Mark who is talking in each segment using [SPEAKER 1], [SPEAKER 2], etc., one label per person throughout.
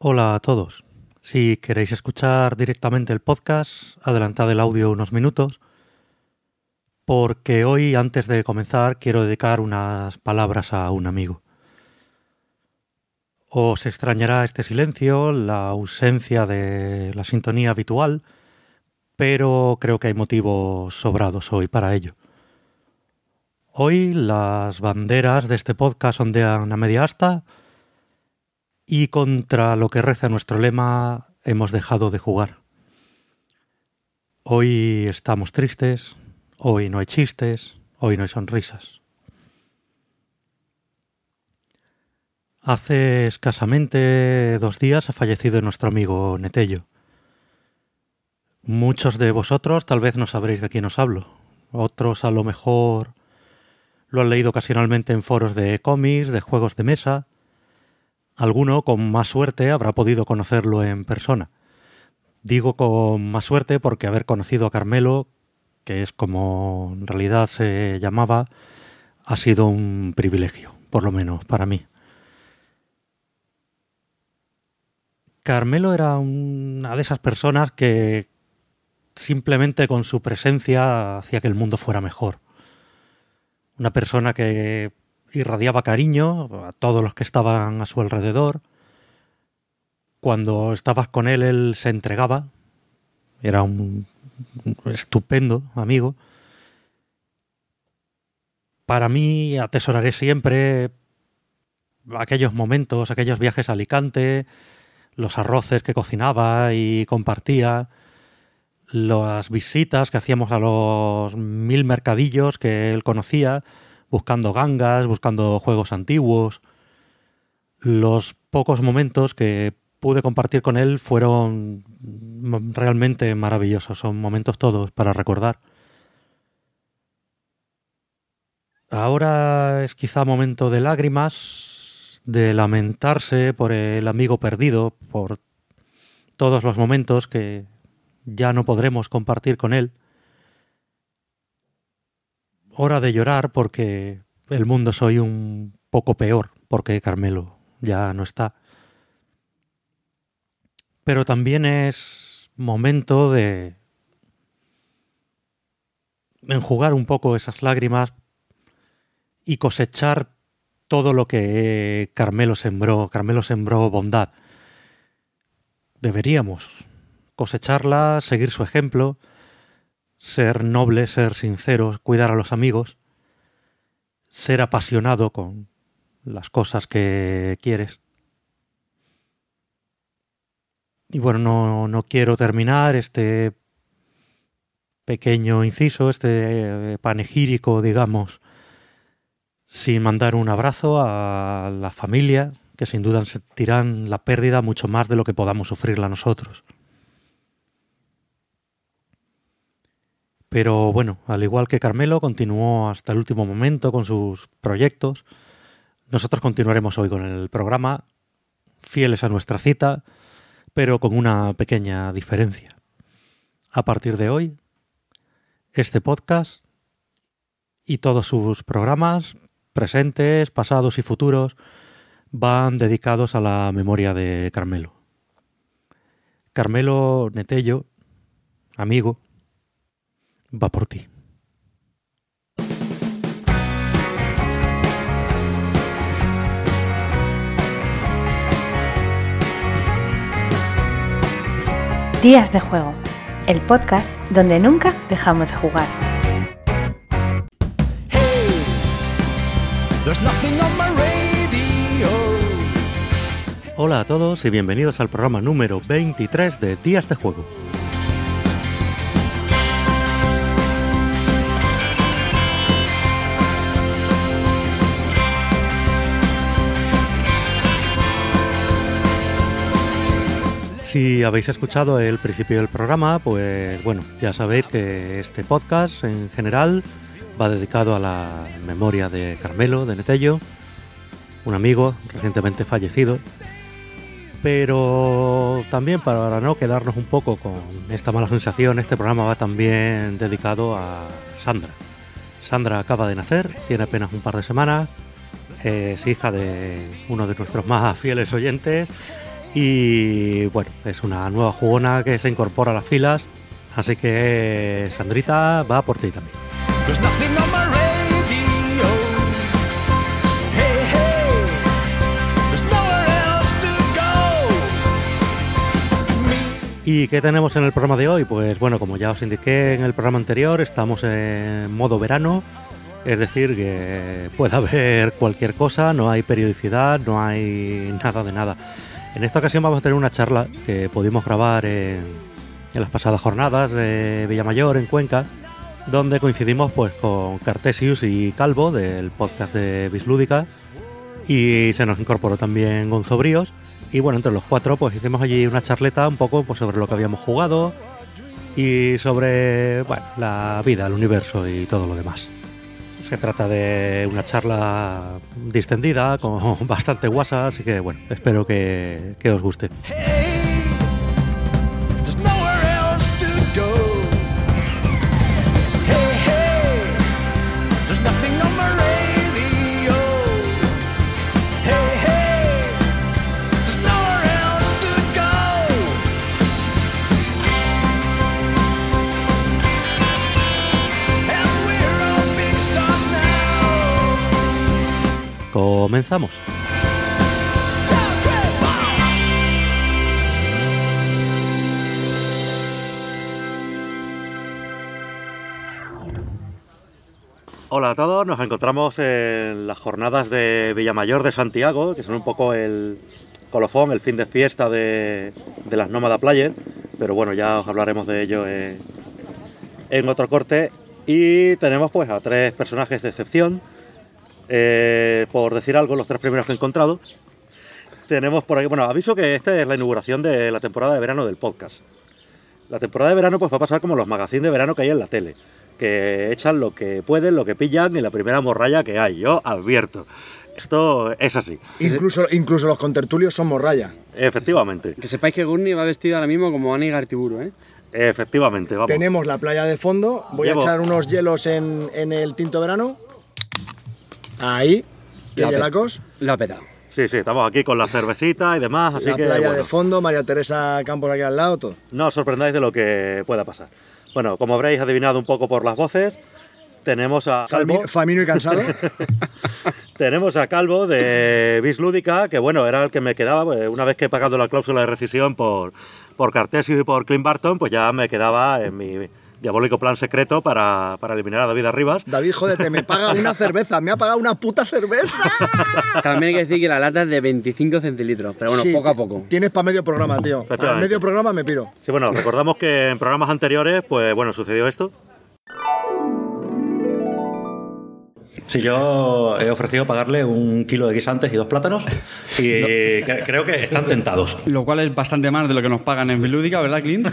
[SPEAKER 1] Hola a todos. Si queréis escuchar directamente el podcast, adelantad el audio unos minutos, porque hoy, antes de comenzar, quiero dedicar unas palabras a un amigo. Os extrañará este silencio, la ausencia de la sintonía habitual, pero creo que hay motivos sobrados hoy para ello. Hoy las banderas de este podcast ondean a media asta y contra lo que reza nuestro lema hemos dejado de jugar. Hoy estamos tristes, hoy no hay chistes, hoy no hay sonrisas. Hace escasamente 2 días ha fallecido nuestro amigo Netello. Muchos de vosotros tal vez no sabréis de quién os hablo. Otros a lo mejor lo han leído ocasionalmente en foros de cómics, de juegos de mesa. Alguno, con más suerte, habrá podido conocerlo en persona. Digo con más suerte porque haber conocido a Carmelo, que es como en realidad se llamaba, ha sido un privilegio, por lo menos para mí. Carmelo era una de esas personas que simplemente con su presencia hacía que el mundo fuera mejor. Una persona que irradiaba cariño a todos los que estaban a su alrededor. Cuando estabas con él se entregaba. Era un estupendo amigo. Para mí atesoraré siempre aquellos momentos, aquellos viajes a Alicante, los arroces que cocinaba y compartía, las visitas que hacíamos a los 1000 mercadillos que él conocía, buscando gangas, buscando juegos antiguos. Los pocos momentos que pude compartir con él fueron realmente maravillosos. Son momentos todos para recordar. Ahora es quizá momento de lágrimas, de lamentarse por el amigo perdido, por todos los momentos que ya no podremos compartir con él. Hora de llorar porque el mundo soy un poco peor, porque Carmelo ya no está. Pero también es momento de enjugar un poco esas lágrimas y cosechar todo lo que Carmelo sembró. Carmelo sembró bondad. Deberíamos cosecharla, seguir su ejemplo, ser noble, ser sincero, cuidar a los amigos, ser apasionado con las cosas que quieres. Y bueno, no quiero terminar este pequeño inciso, este panegírico, digamos, sin mandar un abrazo a la familia, que sin duda sentirán la pérdida mucho más de lo que podamos sufrirla nosotros. Pero bueno, al igual que Carmelo continuó hasta el último momento con sus proyectos, nosotros continuaremos hoy con el programa, fieles a nuestra cita, pero con una pequeña diferencia. A partir de hoy, este podcast y todos sus programas, presentes, pasados y futuros, van dedicados a la memoria de Carmelo. Carmelo Netello, amigo, va por ti.
[SPEAKER 2] Días de Juego, el podcast donde nunca dejamos de jugar.
[SPEAKER 3] Hey, there's nothing on my radio.
[SPEAKER 1] Hola a todos y bienvenidos al programa número 23 de Días de Juego. Si habéis escuchado el principio del programa, pues bueno, ya sabéis que este podcast en general va dedicado a la memoria de Carmelo, de Netello, un amigo recientemente fallecido, pero también para no quedarnos un poco con esta mala sensación, este programa va también dedicado a Sandra. Sandra acaba de nacer, tiene apenas un par de semanas, es hija de uno de nuestros más fieles oyentes Y bueno, es una nueva jugona que se incorpora a las filas, así que Sandrita va por ti también.
[SPEAKER 3] There's nothing on my radio. Hey, hey, there's nowhere else to go.
[SPEAKER 1] ¿Y qué tenemos en el programa de hoy? Pues bueno, como ya os indiqué en el programa anterior, estamos en modo verano, es decir, que puede haber cualquier cosa, no hay periodicidad, no hay nada de nada. En esta ocasión vamos a tener una charla que pudimos grabar en las pasadas jornadas de Villamayor, en Cuenca, donde coincidimos pues con Cartesius y Calvo del podcast de Bislúdica, y se nos incorporó también Gonzo Bríos, y bueno, entre los cuatro pues hicimos allí una charleta un poco pues sobre lo que habíamos jugado y sobre bueno, la vida, el universo y todo lo demás. Se trata de una charla distendida, con bastante guasa, así que bueno, espero que os guste.
[SPEAKER 3] Hey, there's nowhere else to go. Hey, hey, there's nothing on my radio. Hey, hey, there's nowhere else to go. And we're all big stars now.
[SPEAKER 1] Comenzamos. Hola a todos, nos encontramos en las jornadas de Villamayor de Santiago, que son un poco el colofón, el fin de fiesta de las Nómada Players, pero bueno, ya os hablaremos de ello en otro corte. Y tenemos pues a tres personajes de excepción, por decir algo, los tres primeros que he encontrado. Tenemos por aquí, bueno, aviso que esta es la inauguración de la temporada de verano del podcast. La temporada de verano pues va a pasar como los magazines de verano que hay en la tele, que echan lo que pueden, lo que pillan y la primera morralla que hay. Yo advierto, esto es así.
[SPEAKER 4] Incluso los contertulios son morralla.
[SPEAKER 1] Efectivamente,
[SPEAKER 5] Que sepáis que Gurney va vestido ahora mismo como Annie Gartiburu, ¿eh?
[SPEAKER 1] efectivamente, vamos.
[SPEAKER 4] Tenemos la playa de fondo. Voy
[SPEAKER 1] Llevo-
[SPEAKER 4] a echar unos hielos en el tinto verano. Ahí.
[SPEAKER 5] La pe-
[SPEAKER 4] Hielacos.
[SPEAKER 5] Lo ha petado.
[SPEAKER 1] Sí, sí, estamos aquí con la cervecita y demás, así
[SPEAKER 4] La
[SPEAKER 1] que
[SPEAKER 4] playa
[SPEAKER 1] bueno,
[SPEAKER 4] de fondo, María Teresa Campos aquí al lado, todo.
[SPEAKER 1] no os sorprendáis de lo que pueda pasar. Bueno, como habréis adivinado un poco por las voces, tenemos a Calvo.
[SPEAKER 4] Famino y cansado.
[SPEAKER 1] Tenemos a Calvo de Bislúdica, que bueno, era el que me quedaba, pues, una vez que he pagado la cláusula de rescisión por Cartesius y por Clint Barton, pues ya me quedaba en mi diabólico plan secreto para eliminar a David Arribas.
[SPEAKER 4] David, jódete, me paga una cerveza. Me ha pagado una puta cerveza.
[SPEAKER 5] También hay que decir que la lata es de 25 centilitros, pero bueno,
[SPEAKER 4] Sí,
[SPEAKER 5] poco a poco.
[SPEAKER 4] Tienes para medio programa, tío. Para
[SPEAKER 1] Efectivamente.
[SPEAKER 4] medio programa me piro.
[SPEAKER 1] Sí, bueno, recordamos que en programas anteriores, pues bueno, sucedió esto. Sí, yo he ofrecido pagarle 1 kilo de guisantes y 2 plátanos y creo que están tentados.
[SPEAKER 6] Lo cual es bastante más de lo que nos pagan en Bislúdica, ¿verdad, Clint?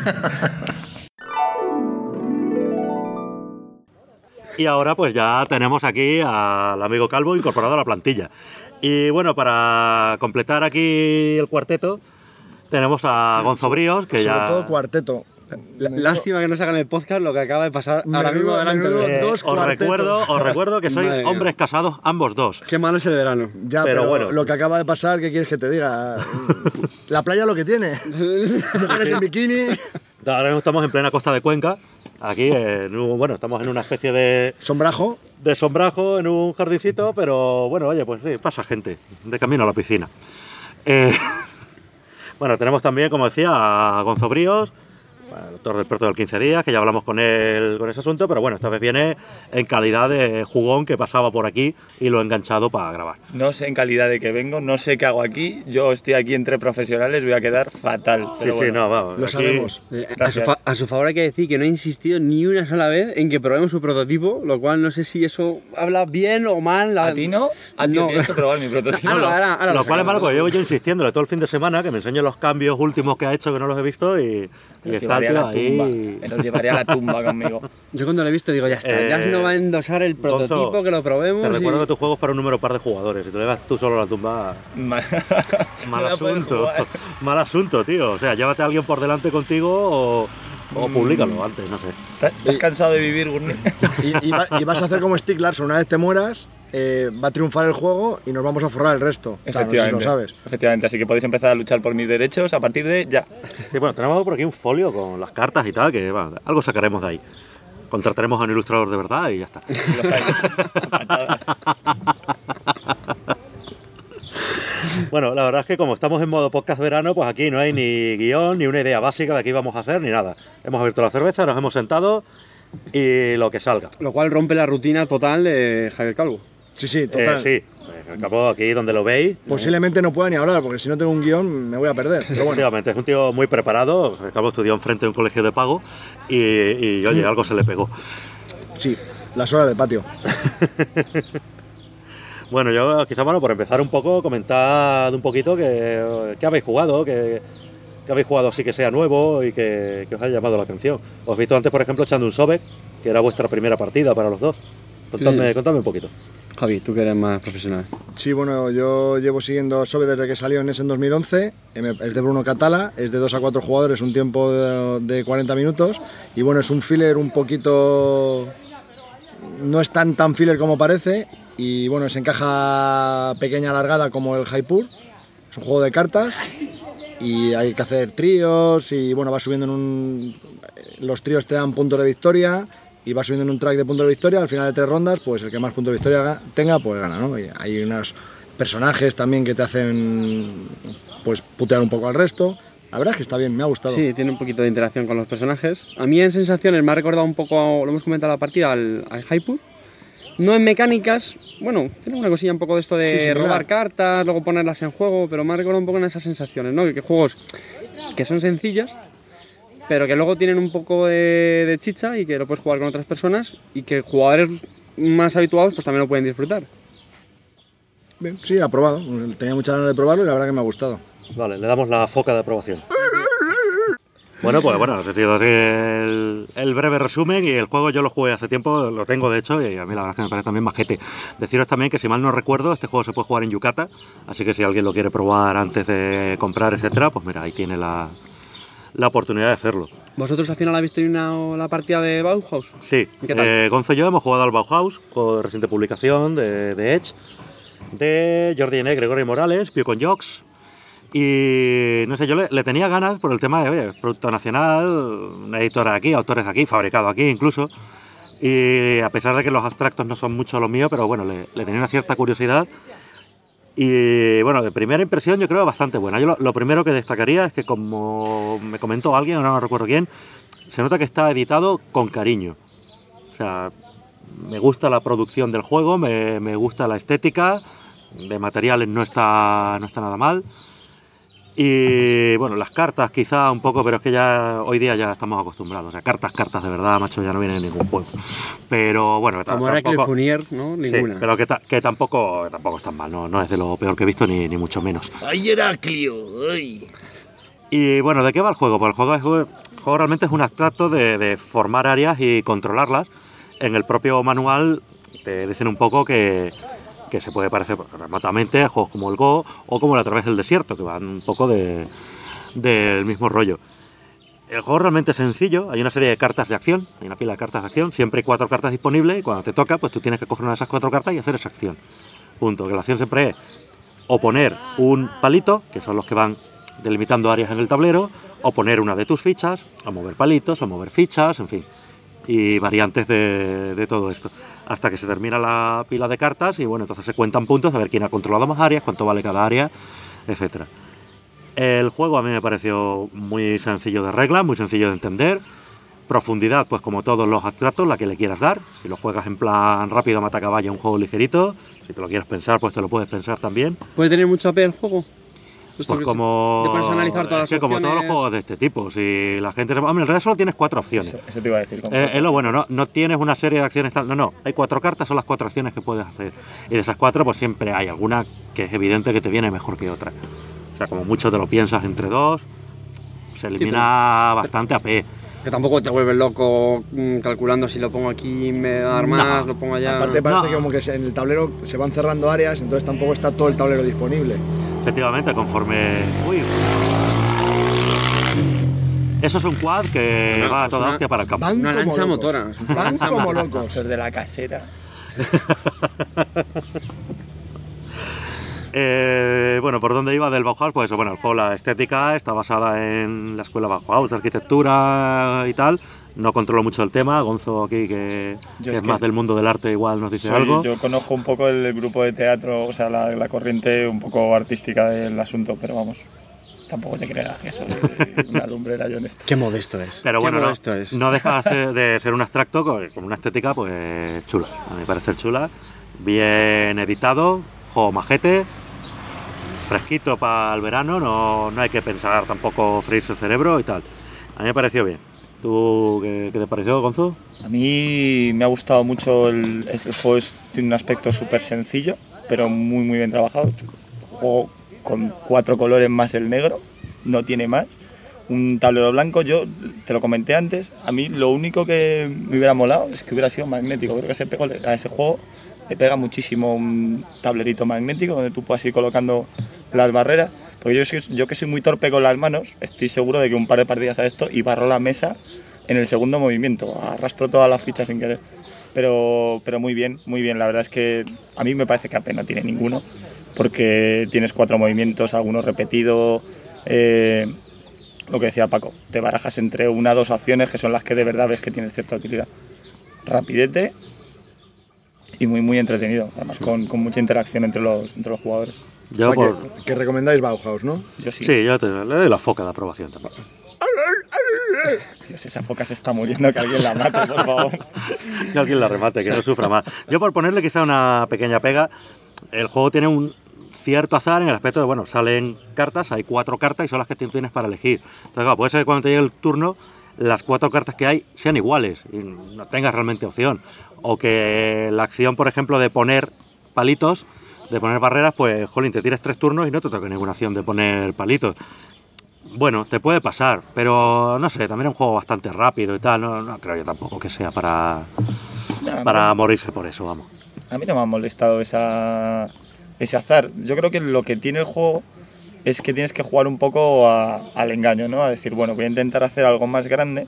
[SPEAKER 1] Y ahora pues ya tenemos aquí al amigo Calvo incorporado a la plantilla. Y bueno, para completar aquí el cuarteto, tenemos a Gonzo Bríos, que
[SPEAKER 4] Sobre
[SPEAKER 1] ya...
[SPEAKER 4] todo cuarteto.
[SPEAKER 5] Lástima que no se haga en el podcast lo que acaba de pasar ahora mismo
[SPEAKER 4] Menudo-
[SPEAKER 5] delante
[SPEAKER 4] menudo-
[SPEAKER 5] de...
[SPEAKER 4] dos cuartetos.
[SPEAKER 1] os recuerdo que sois
[SPEAKER 5] Madre mía.
[SPEAKER 1] hombres casados ambos dos.
[SPEAKER 5] Qué malo es el verano.
[SPEAKER 4] Ya,
[SPEAKER 1] Pero
[SPEAKER 4] pero,
[SPEAKER 1] bueno.
[SPEAKER 4] lo que acaba de pasar, ¿qué quieres que te diga? La playa lo que tiene. Mujeres en bikini.
[SPEAKER 1] Ahora mismo estamos en plena costa de Cuenca, aquí, bueno, estamos en una especie de
[SPEAKER 4] Sombrajo.
[SPEAKER 1] sombrajo, en un jardincito, pero bueno, oye, pues sí, pasa gente de camino a la piscina. Bueno, tenemos también, como decía, a Gonzo Bríos, el autor del Proto del 15 días, que ya hablamos con él con ese asunto, pero bueno, esta vez viene en calidad de jugón que pasaba por aquí y lo he enganchado para grabar.
[SPEAKER 7] No sé en calidad de que vengo, no sé qué hago aquí. Yo estoy aquí entre profesionales, voy a quedar fatal. Pero
[SPEAKER 1] Sí,
[SPEAKER 7] bueno.
[SPEAKER 1] no, vamos.
[SPEAKER 4] Lo
[SPEAKER 1] aquí-
[SPEAKER 4] sabemos.
[SPEAKER 5] A su favor hay que decir que no ha insistido ni una sola vez en que probemos su prototipo, lo cual no sé si eso habla bien o mal.
[SPEAKER 7] ¿A ti no? A ti
[SPEAKER 5] No.
[SPEAKER 7] tienes que probar mi prototipo.
[SPEAKER 5] Ahora
[SPEAKER 1] Lo
[SPEAKER 5] lo
[SPEAKER 1] cual es malo
[SPEAKER 5] sacamos.
[SPEAKER 1] porque llevo yo insistiéndole todo el fin de semana que me enseñe los cambios últimos que ha hecho que no los he visto y
[SPEAKER 7] Me los
[SPEAKER 1] está el
[SPEAKER 7] llevaré a
[SPEAKER 1] tío
[SPEAKER 7] la tumba.
[SPEAKER 1] ahí.
[SPEAKER 7] Me los llevaré a la tumba conmigo.
[SPEAKER 5] Yo cuando lo he visto digo, ya está, ya no va a endosar el prototipo,
[SPEAKER 1] Gonzo,
[SPEAKER 5] que lo probemos.
[SPEAKER 1] Te recuerdo
[SPEAKER 5] y-
[SPEAKER 1] que tu juego es para un número par de jugadores. Si te llevas tú solo a la tumba,
[SPEAKER 7] Mal
[SPEAKER 1] mal asunto. Mal asunto, tío. O sea, llévate a alguien por delante contigo o públicalo antes, no sé.
[SPEAKER 7] ¿Estás cansado de vivir, Gurney?
[SPEAKER 4] Y vas a hacer como Stieg Larsson. Una vez te mueras, va a triunfar el juego y nos vamos a forrar el resto. O sea, no sé si lo sabes.
[SPEAKER 7] Efectivamente, así que podéis empezar a luchar por mis derechos a partir de ya.
[SPEAKER 1] Sí, bueno, tenemos por aquí un folio con las cartas y tal, que bueno, algo sacaremos de ahí. Contrataremos a un ilustrador de verdad y ya está.
[SPEAKER 7] Los hay.
[SPEAKER 1] Bueno, la verdad es que como estamos en modo podcast verano, pues aquí no hay ni guión, ni una idea básica de qué íbamos a hacer, ni nada. Hemos abierto la cerveza, nos hemos sentado y lo que salga.
[SPEAKER 5] Lo cual rompe la rutina total de Javier Calvo.
[SPEAKER 4] Sí, total.
[SPEAKER 1] Sí, al cabo aquí donde lo veis.
[SPEAKER 4] Posiblemente no pueda ni hablar, porque si no tengo un guión me voy a perder. Pero bueno.
[SPEAKER 1] Efectivamente, es un tío muy preparado. Al cabo estudió enfrente de un colegio de pago y oye, algo se le pegó.
[SPEAKER 4] Sí, las horas de patio.
[SPEAKER 1] Bueno, yo quizá, por empezar un poco, comentad un poquito qué habéis jugado, que habéis jugado así que sea nuevo y que os haya llamado la atención. Os he visto antes, por ejemplo, echando un Sobek, que era vuestra primera partida para los dos. Contadme un poquito.
[SPEAKER 5] Javi, tú que eres más profesional.
[SPEAKER 4] Sí, bueno, yo llevo siguiendo Sobe desde que salió en Essen 2011. Es de Bruno Catala, es de 2 a 4 jugadores, un tiempo de 40 minutos. Y bueno, es un filler un poquito... No es tan filler como parece. Y bueno, se encaja pequeña alargada como el Jaipur. Es un juego de cartas y hay que hacer tríos y bueno, va subiendo los tríos te dan puntos de victoria y va subiendo en un track de puntos de victoria. Al final de 3 rondas, pues el que más puntos de victoria tenga, pues gana, ¿no? Y hay unos personajes también que te hacen pues putear un poco al resto. La verdad es que está bien, me ha gustado.
[SPEAKER 5] Sí, tiene un poquito de interacción con los personajes. A mí en sensaciones me ha recordado un poco, lo hemos comentado en la partida, al Jaipur. No en mecánicas, bueno, tiene una cosilla un poco de esto de robar cartas, luego ponerlas en juego, pero me ha recordado un poco en esas sensaciones, ¿no? Que juegos que son sencillas, pero que luego tienen un poco de chicha y que lo puedes jugar con otras personas y que jugadores más habituados pues también lo pueden disfrutar.
[SPEAKER 4] Bien, sí, aprobado. Tenía muchas ganas de probarlo y la verdad que me ha gustado.
[SPEAKER 1] Vale, le damos la foca de aprobación. Bueno, pues bueno, ese ha sido el breve resumen y el juego yo lo jugué hace tiempo, lo tengo de hecho y a mí la verdad es que me parece también majete. Deciros también que si mal no recuerdo, este juego se puede jugar en Yucata, así que si alguien lo quiere probar antes de comprar, etcétera, pues mira, ahí tiene la oportunidad de hacerlo.
[SPEAKER 5] ¿Vosotros al final habéis tenido la partida de Bauhaus?
[SPEAKER 1] Sí,
[SPEAKER 5] ¿Qué tal?
[SPEAKER 1] Gonzo y yo hemos jugado al Bauhaus, juego de reciente publicación de Edge, de Jordi N, Gregorio Morales, Pío con Jocs. Y no sé, yo le tenía ganas por el tema de, oye, producto nacional, una editora aquí, autores de aquí, fabricado aquí incluso. Y a pesar de que los abstractos no son mucho lo mío, pero bueno, le tenía una cierta curiosidad. Y bueno, de primera impresión yo creo bastante buena. Yo lo primero que destacaría es que, como me comentó alguien, no recuerdo quién, se nota que está editado con cariño. O sea, me gusta la producción del juego, me gusta la estética, de materiales no está nada mal. Y bueno, las cartas quizá un poco, pero es que ya hoy día ya estamos acostumbrados. O sea, cartas de verdad, macho, ya no vienen en ningún juego. Pero bueno,
[SPEAKER 5] como era que el Funier, ¿no? Ninguna.
[SPEAKER 1] Sí, pero que tampoco es tan mal, no es de lo peor que he visto ni mucho menos.
[SPEAKER 4] ¡Ay, Heraclio! ¡Ay!
[SPEAKER 1] Y bueno, ¿de qué va el juego? Pues el juego realmente es un abstracto de formar áreas y controlarlas. En el propio manual te dicen un poco que se puede parecer remotamente a juegos como el Go o como el A través del desierto, que van un poco del mismo rollo. El juego realmente es sencillo, hay una serie de cartas de acción, hay una pila de cartas de acción, siempre hay 4 cartas disponibles y cuando te toca, pues tú tienes que coger una de esas 4 cartas y hacer esa acción. Punto. Que la acción siempre es o poner un palito, que son los que van delimitando áreas en el tablero, o poner una de tus fichas, o mover palitos, o mover fichas, en fin, y variantes de todo esto. Hasta que se termina la pila de cartas y bueno, entonces se cuentan puntos de ver quién ha controlado más áreas, cuánto vale cada área, etc. El juego a mí me pareció muy sencillo de reglas, muy sencillo de entender. Profundidad, pues como todos los abstractos, la que le quieras dar. Si lo juegas en plan rápido, mata caballo, un juego ligerito. Si te lo quieres pensar, pues te lo puedes pensar también.
[SPEAKER 5] ¿Puede tener mucho AP el juego?
[SPEAKER 1] Pues como...
[SPEAKER 5] Te pones a analizar todas las opciones.
[SPEAKER 1] Como todos los juegos de este tipo. Si la gente... Hombre, en realidad solo tienes 4 opciones.
[SPEAKER 7] Eso te iba a decir.
[SPEAKER 1] Es lo bueno, no tienes una serie de acciones tal... No, hay 4 cartas, son las 4 acciones que puedes hacer. Y de esas 4, pues siempre hay alguna que es evidente que te viene mejor que otra. O sea, como mucho te lo piensas entre 2, se elimina bastante AP.
[SPEAKER 5] Que tampoco te vuelves loco calculando si lo pongo aquí me va a dar más, lo pongo allá.
[SPEAKER 4] Aparte parece que como que en el tablero se van cerrando áreas, entonces tampoco está todo el tablero disponible.
[SPEAKER 1] Efectivamente, conforme... Uy. Eso es un quad que va a toda hostia para el campo.
[SPEAKER 5] Una lancha motora.
[SPEAKER 4] Van como locos.
[SPEAKER 7] Los de la casera.
[SPEAKER 1] Bueno, ¿por dónde iba del Bauhaus? Pues bueno, el juego, la estética está basada en la escuela Bauhaus, de arquitectura y tal. No controlo mucho el tema, Gonzo aquí, que es más del mundo del arte, igual nos dice algo.
[SPEAKER 7] Yo conozco un poco el grupo de teatro, o sea, la corriente un poco artística del asunto, pero vamos, tampoco te creas que soy una lumbrera yo en esto.
[SPEAKER 8] Qué modesto es.
[SPEAKER 1] Pero bueno,
[SPEAKER 8] es.
[SPEAKER 1] no deja de ser un abstracto con una estética pues chula, a mí me parece chula, bien editado, juego majete, fresquito para el verano, no hay que pensar tampoco freírse el cerebro y tal. A mí me pareció bien. ¿Tú qué te pareció, Gonzo?
[SPEAKER 7] A mí me ha gustado mucho el juego, tiene un aspecto súper sencillo, pero muy muy bien trabajado. Un juego con 4 colores más el negro, no tiene más. Un tablero blanco, yo te lo comenté antes, a mí lo único que me hubiera molado es que hubiera sido magnético. Creo que a ese juego le pega muchísimo un tablerito magnético donde tú puedas ir colocando las barreras. Porque yo que soy muy torpe con las manos, estoy seguro de que un par de partidas a esto y barro la mesa en el segundo movimiento, arrastro todas las fichas sin querer. Pero muy bien, la verdad es que a mí me parece que apenas tiene ninguno, porque tienes 4 movimientos, algunos repetidos, lo que decía Paco, te barajas entre 1 o 2 acciones que son las que de verdad ves que tienes cierta utilidad. Rapidete y muy muy entretenido, además con mucha interacción entre los jugadores.
[SPEAKER 4] Yo que recomendáis Bauhaus, ¿no?
[SPEAKER 7] Yo sí.
[SPEAKER 1] Sí, yo le doy la foca de aprobación también.
[SPEAKER 7] Dios, esa foca se está muriendo, que alguien la mate, por favor.
[SPEAKER 1] Que alguien la remate, que no sufra más. Yo por ponerle quizá una pequeña pega, el juego tiene un cierto azar en el aspecto de, bueno, salen cartas, hay 4 cartas y son las que tienes para elegir. Entonces, claro, puede ser que cuando te llegue el turno, las 4 cartas que hay sean iguales y no tengas realmente opción. O que la acción, por ejemplo, de poner palitos, de poner barreras, pues, jolín, te tires 3 turnos y no te toca ninguna acción de poner palitos. Bueno, te puede pasar, pero no sé, también es un juego bastante rápido y tal, no creo yo tampoco que sea para morirse por eso, vamos.
[SPEAKER 7] A mí no me ha molestado ese azar. Yo creo que lo que tiene el juego es que tienes que jugar un poco al engaño, ¿no? A decir, bueno, voy a intentar hacer algo más grande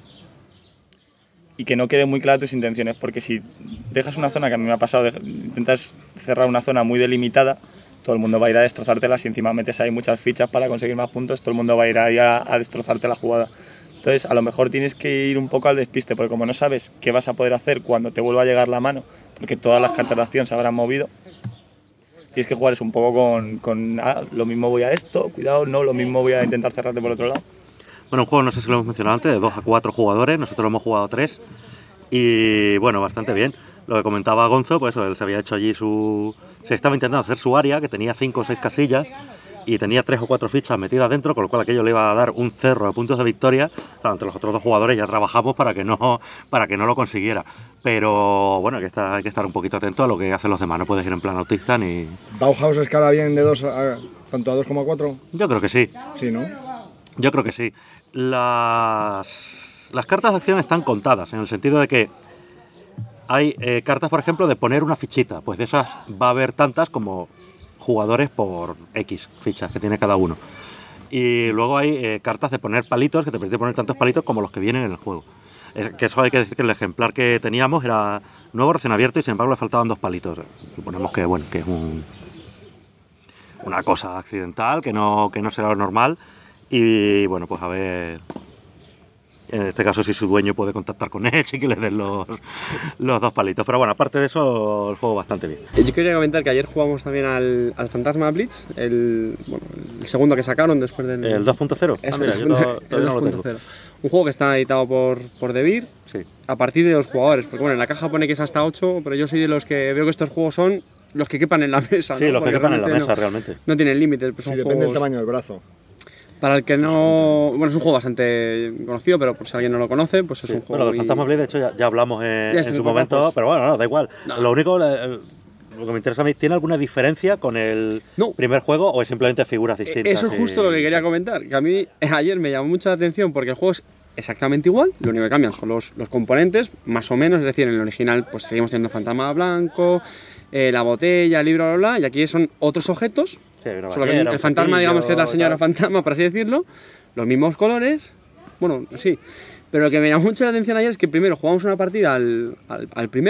[SPEAKER 7] y que no quede muy clara tus intenciones, porque si dejas una zona, que a mí me ha pasado, intentas cerrar una zona muy delimitada, todo el mundo va a ir a destrozártela. Si encima metes ahí muchas fichas para conseguir más puntos, todo el mundo va a ir ahí a destrozarte la jugada. Entonces, a lo mejor tienes que ir un poco al despiste, porque como no sabes qué vas a poder hacer cuando te vuelva a llegar la mano, porque todas las cartas de acción se habrán movido, tienes que jugar un poco con lo mismo voy a esto, cuidado, no, lo mismo voy a intentar cerrarte por otro lado.
[SPEAKER 1] Bueno, un juego, no sé si lo hemos mencionado antes, de 2 a 4 jugadores, nosotros lo hemos jugado 3 y bueno, bastante bien. Lo que comentaba Gonzo, pues eso, él se había hecho allí se estaba intentando hacer su área, que tenía 5 o 6 casillas y tenía 3 o 4 fichas metidas dentro, con lo cual aquello le iba a dar un cerro de puntos de victoria. Claro, entre los otros 2 jugadores ya trabajamos para que no lo consiguiera. Pero bueno, hay que estar un poquito atento a lo que hacen los demás, no puedes ir en plan autista ni...
[SPEAKER 4] ¿Bauhaus escala bien de 2 tanto a 2,4?
[SPEAKER 1] Yo creo que sí.
[SPEAKER 4] Sí, ¿no?
[SPEAKER 1] Yo creo que sí. Las cartas de acción están contadas, en el sentido de que hay cartas, por ejemplo, de poner una fichita. Pues de esas va a haber tantas como jugadores por X fichas que tiene cada uno. Y luego hay cartas de poner palitos, que te permite poner tantos palitos como los que vienen en el juego. Que eso hay que decir que el ejemplar que teníamos era nuevo, recién abierto, y sin embargo le faltaban 2 palitos. Suponemos que, bueno, que es una cosa accidental, que no será lo normal. Y bueno, pues a ver, en este caso si su dueño puede contactar con él y que le den los 2 palitos. Pero bueno, aparte de eso, el juego bastante bien.
[SPEAKER 5] Yo quería comentar que ayer jugamos también al Fantasma Blitz, el segundo que sacaron después del...
[SPEAKER 1] ¿El 2.0?
[SPEAKER 5] Mira,
[SPEAKER 1] yo todavía no lo tengo.
[SPEAKER 5] Un juego que está editado por Devir,
[SPEAKER 1] sí,
[SPEAKER 5] a partir de 2 jugadores, porque bueno, en la caja pone que es hasta 8, pero yo soy de los que veo que estos juegos son los que quepan en la mesa.
[SPEAKER 1] Sí,
[SPEAKER 5] ¿no?
[SPEAKER 1] los que
[SPEAKER 5] Porque
[SPEAKER 1] quepan en la mesa, realmente.
[SPEAKER 5] No tienen límites. Pues
[SPEAKER 4] sí, depende del tamaño del brazo.
[SPEAKER 5] Para el que no... Bueno, es un juego bastante conocido, pero por si alguien no lo conoce, pues es un juego...
[SPEAKER 1] Bueno, del Fantasma Blade, de hecho, ya hablamos en su momento, pues, pero bueno, no, da igual. No. Lo único, lo que me interesa a mí, ¿tiene alguna diferencia con el primer juego o es simplemente figuras distintas?
[SPEAKER 5] Eso es justo lo que quería comentar, que a mí ayer me llamó mucho la atención porque el juego es exactamente igual, lo único que cambian son los componentes, más o menos, es decir, en el original pues seguimos teniendo fantasma blanco, la botella, el libro, bla, bla, y aquí son otros objetos.
[SPEAKER 1] Sí,
[SPEAKER 5] solo que el fantasma, digamos que es la señora fantasma, por así decirlo, los mismos colores, bueno, sí. Pero lo que me llamó mucho la atención ayer es que primero jugamos una partida al primero,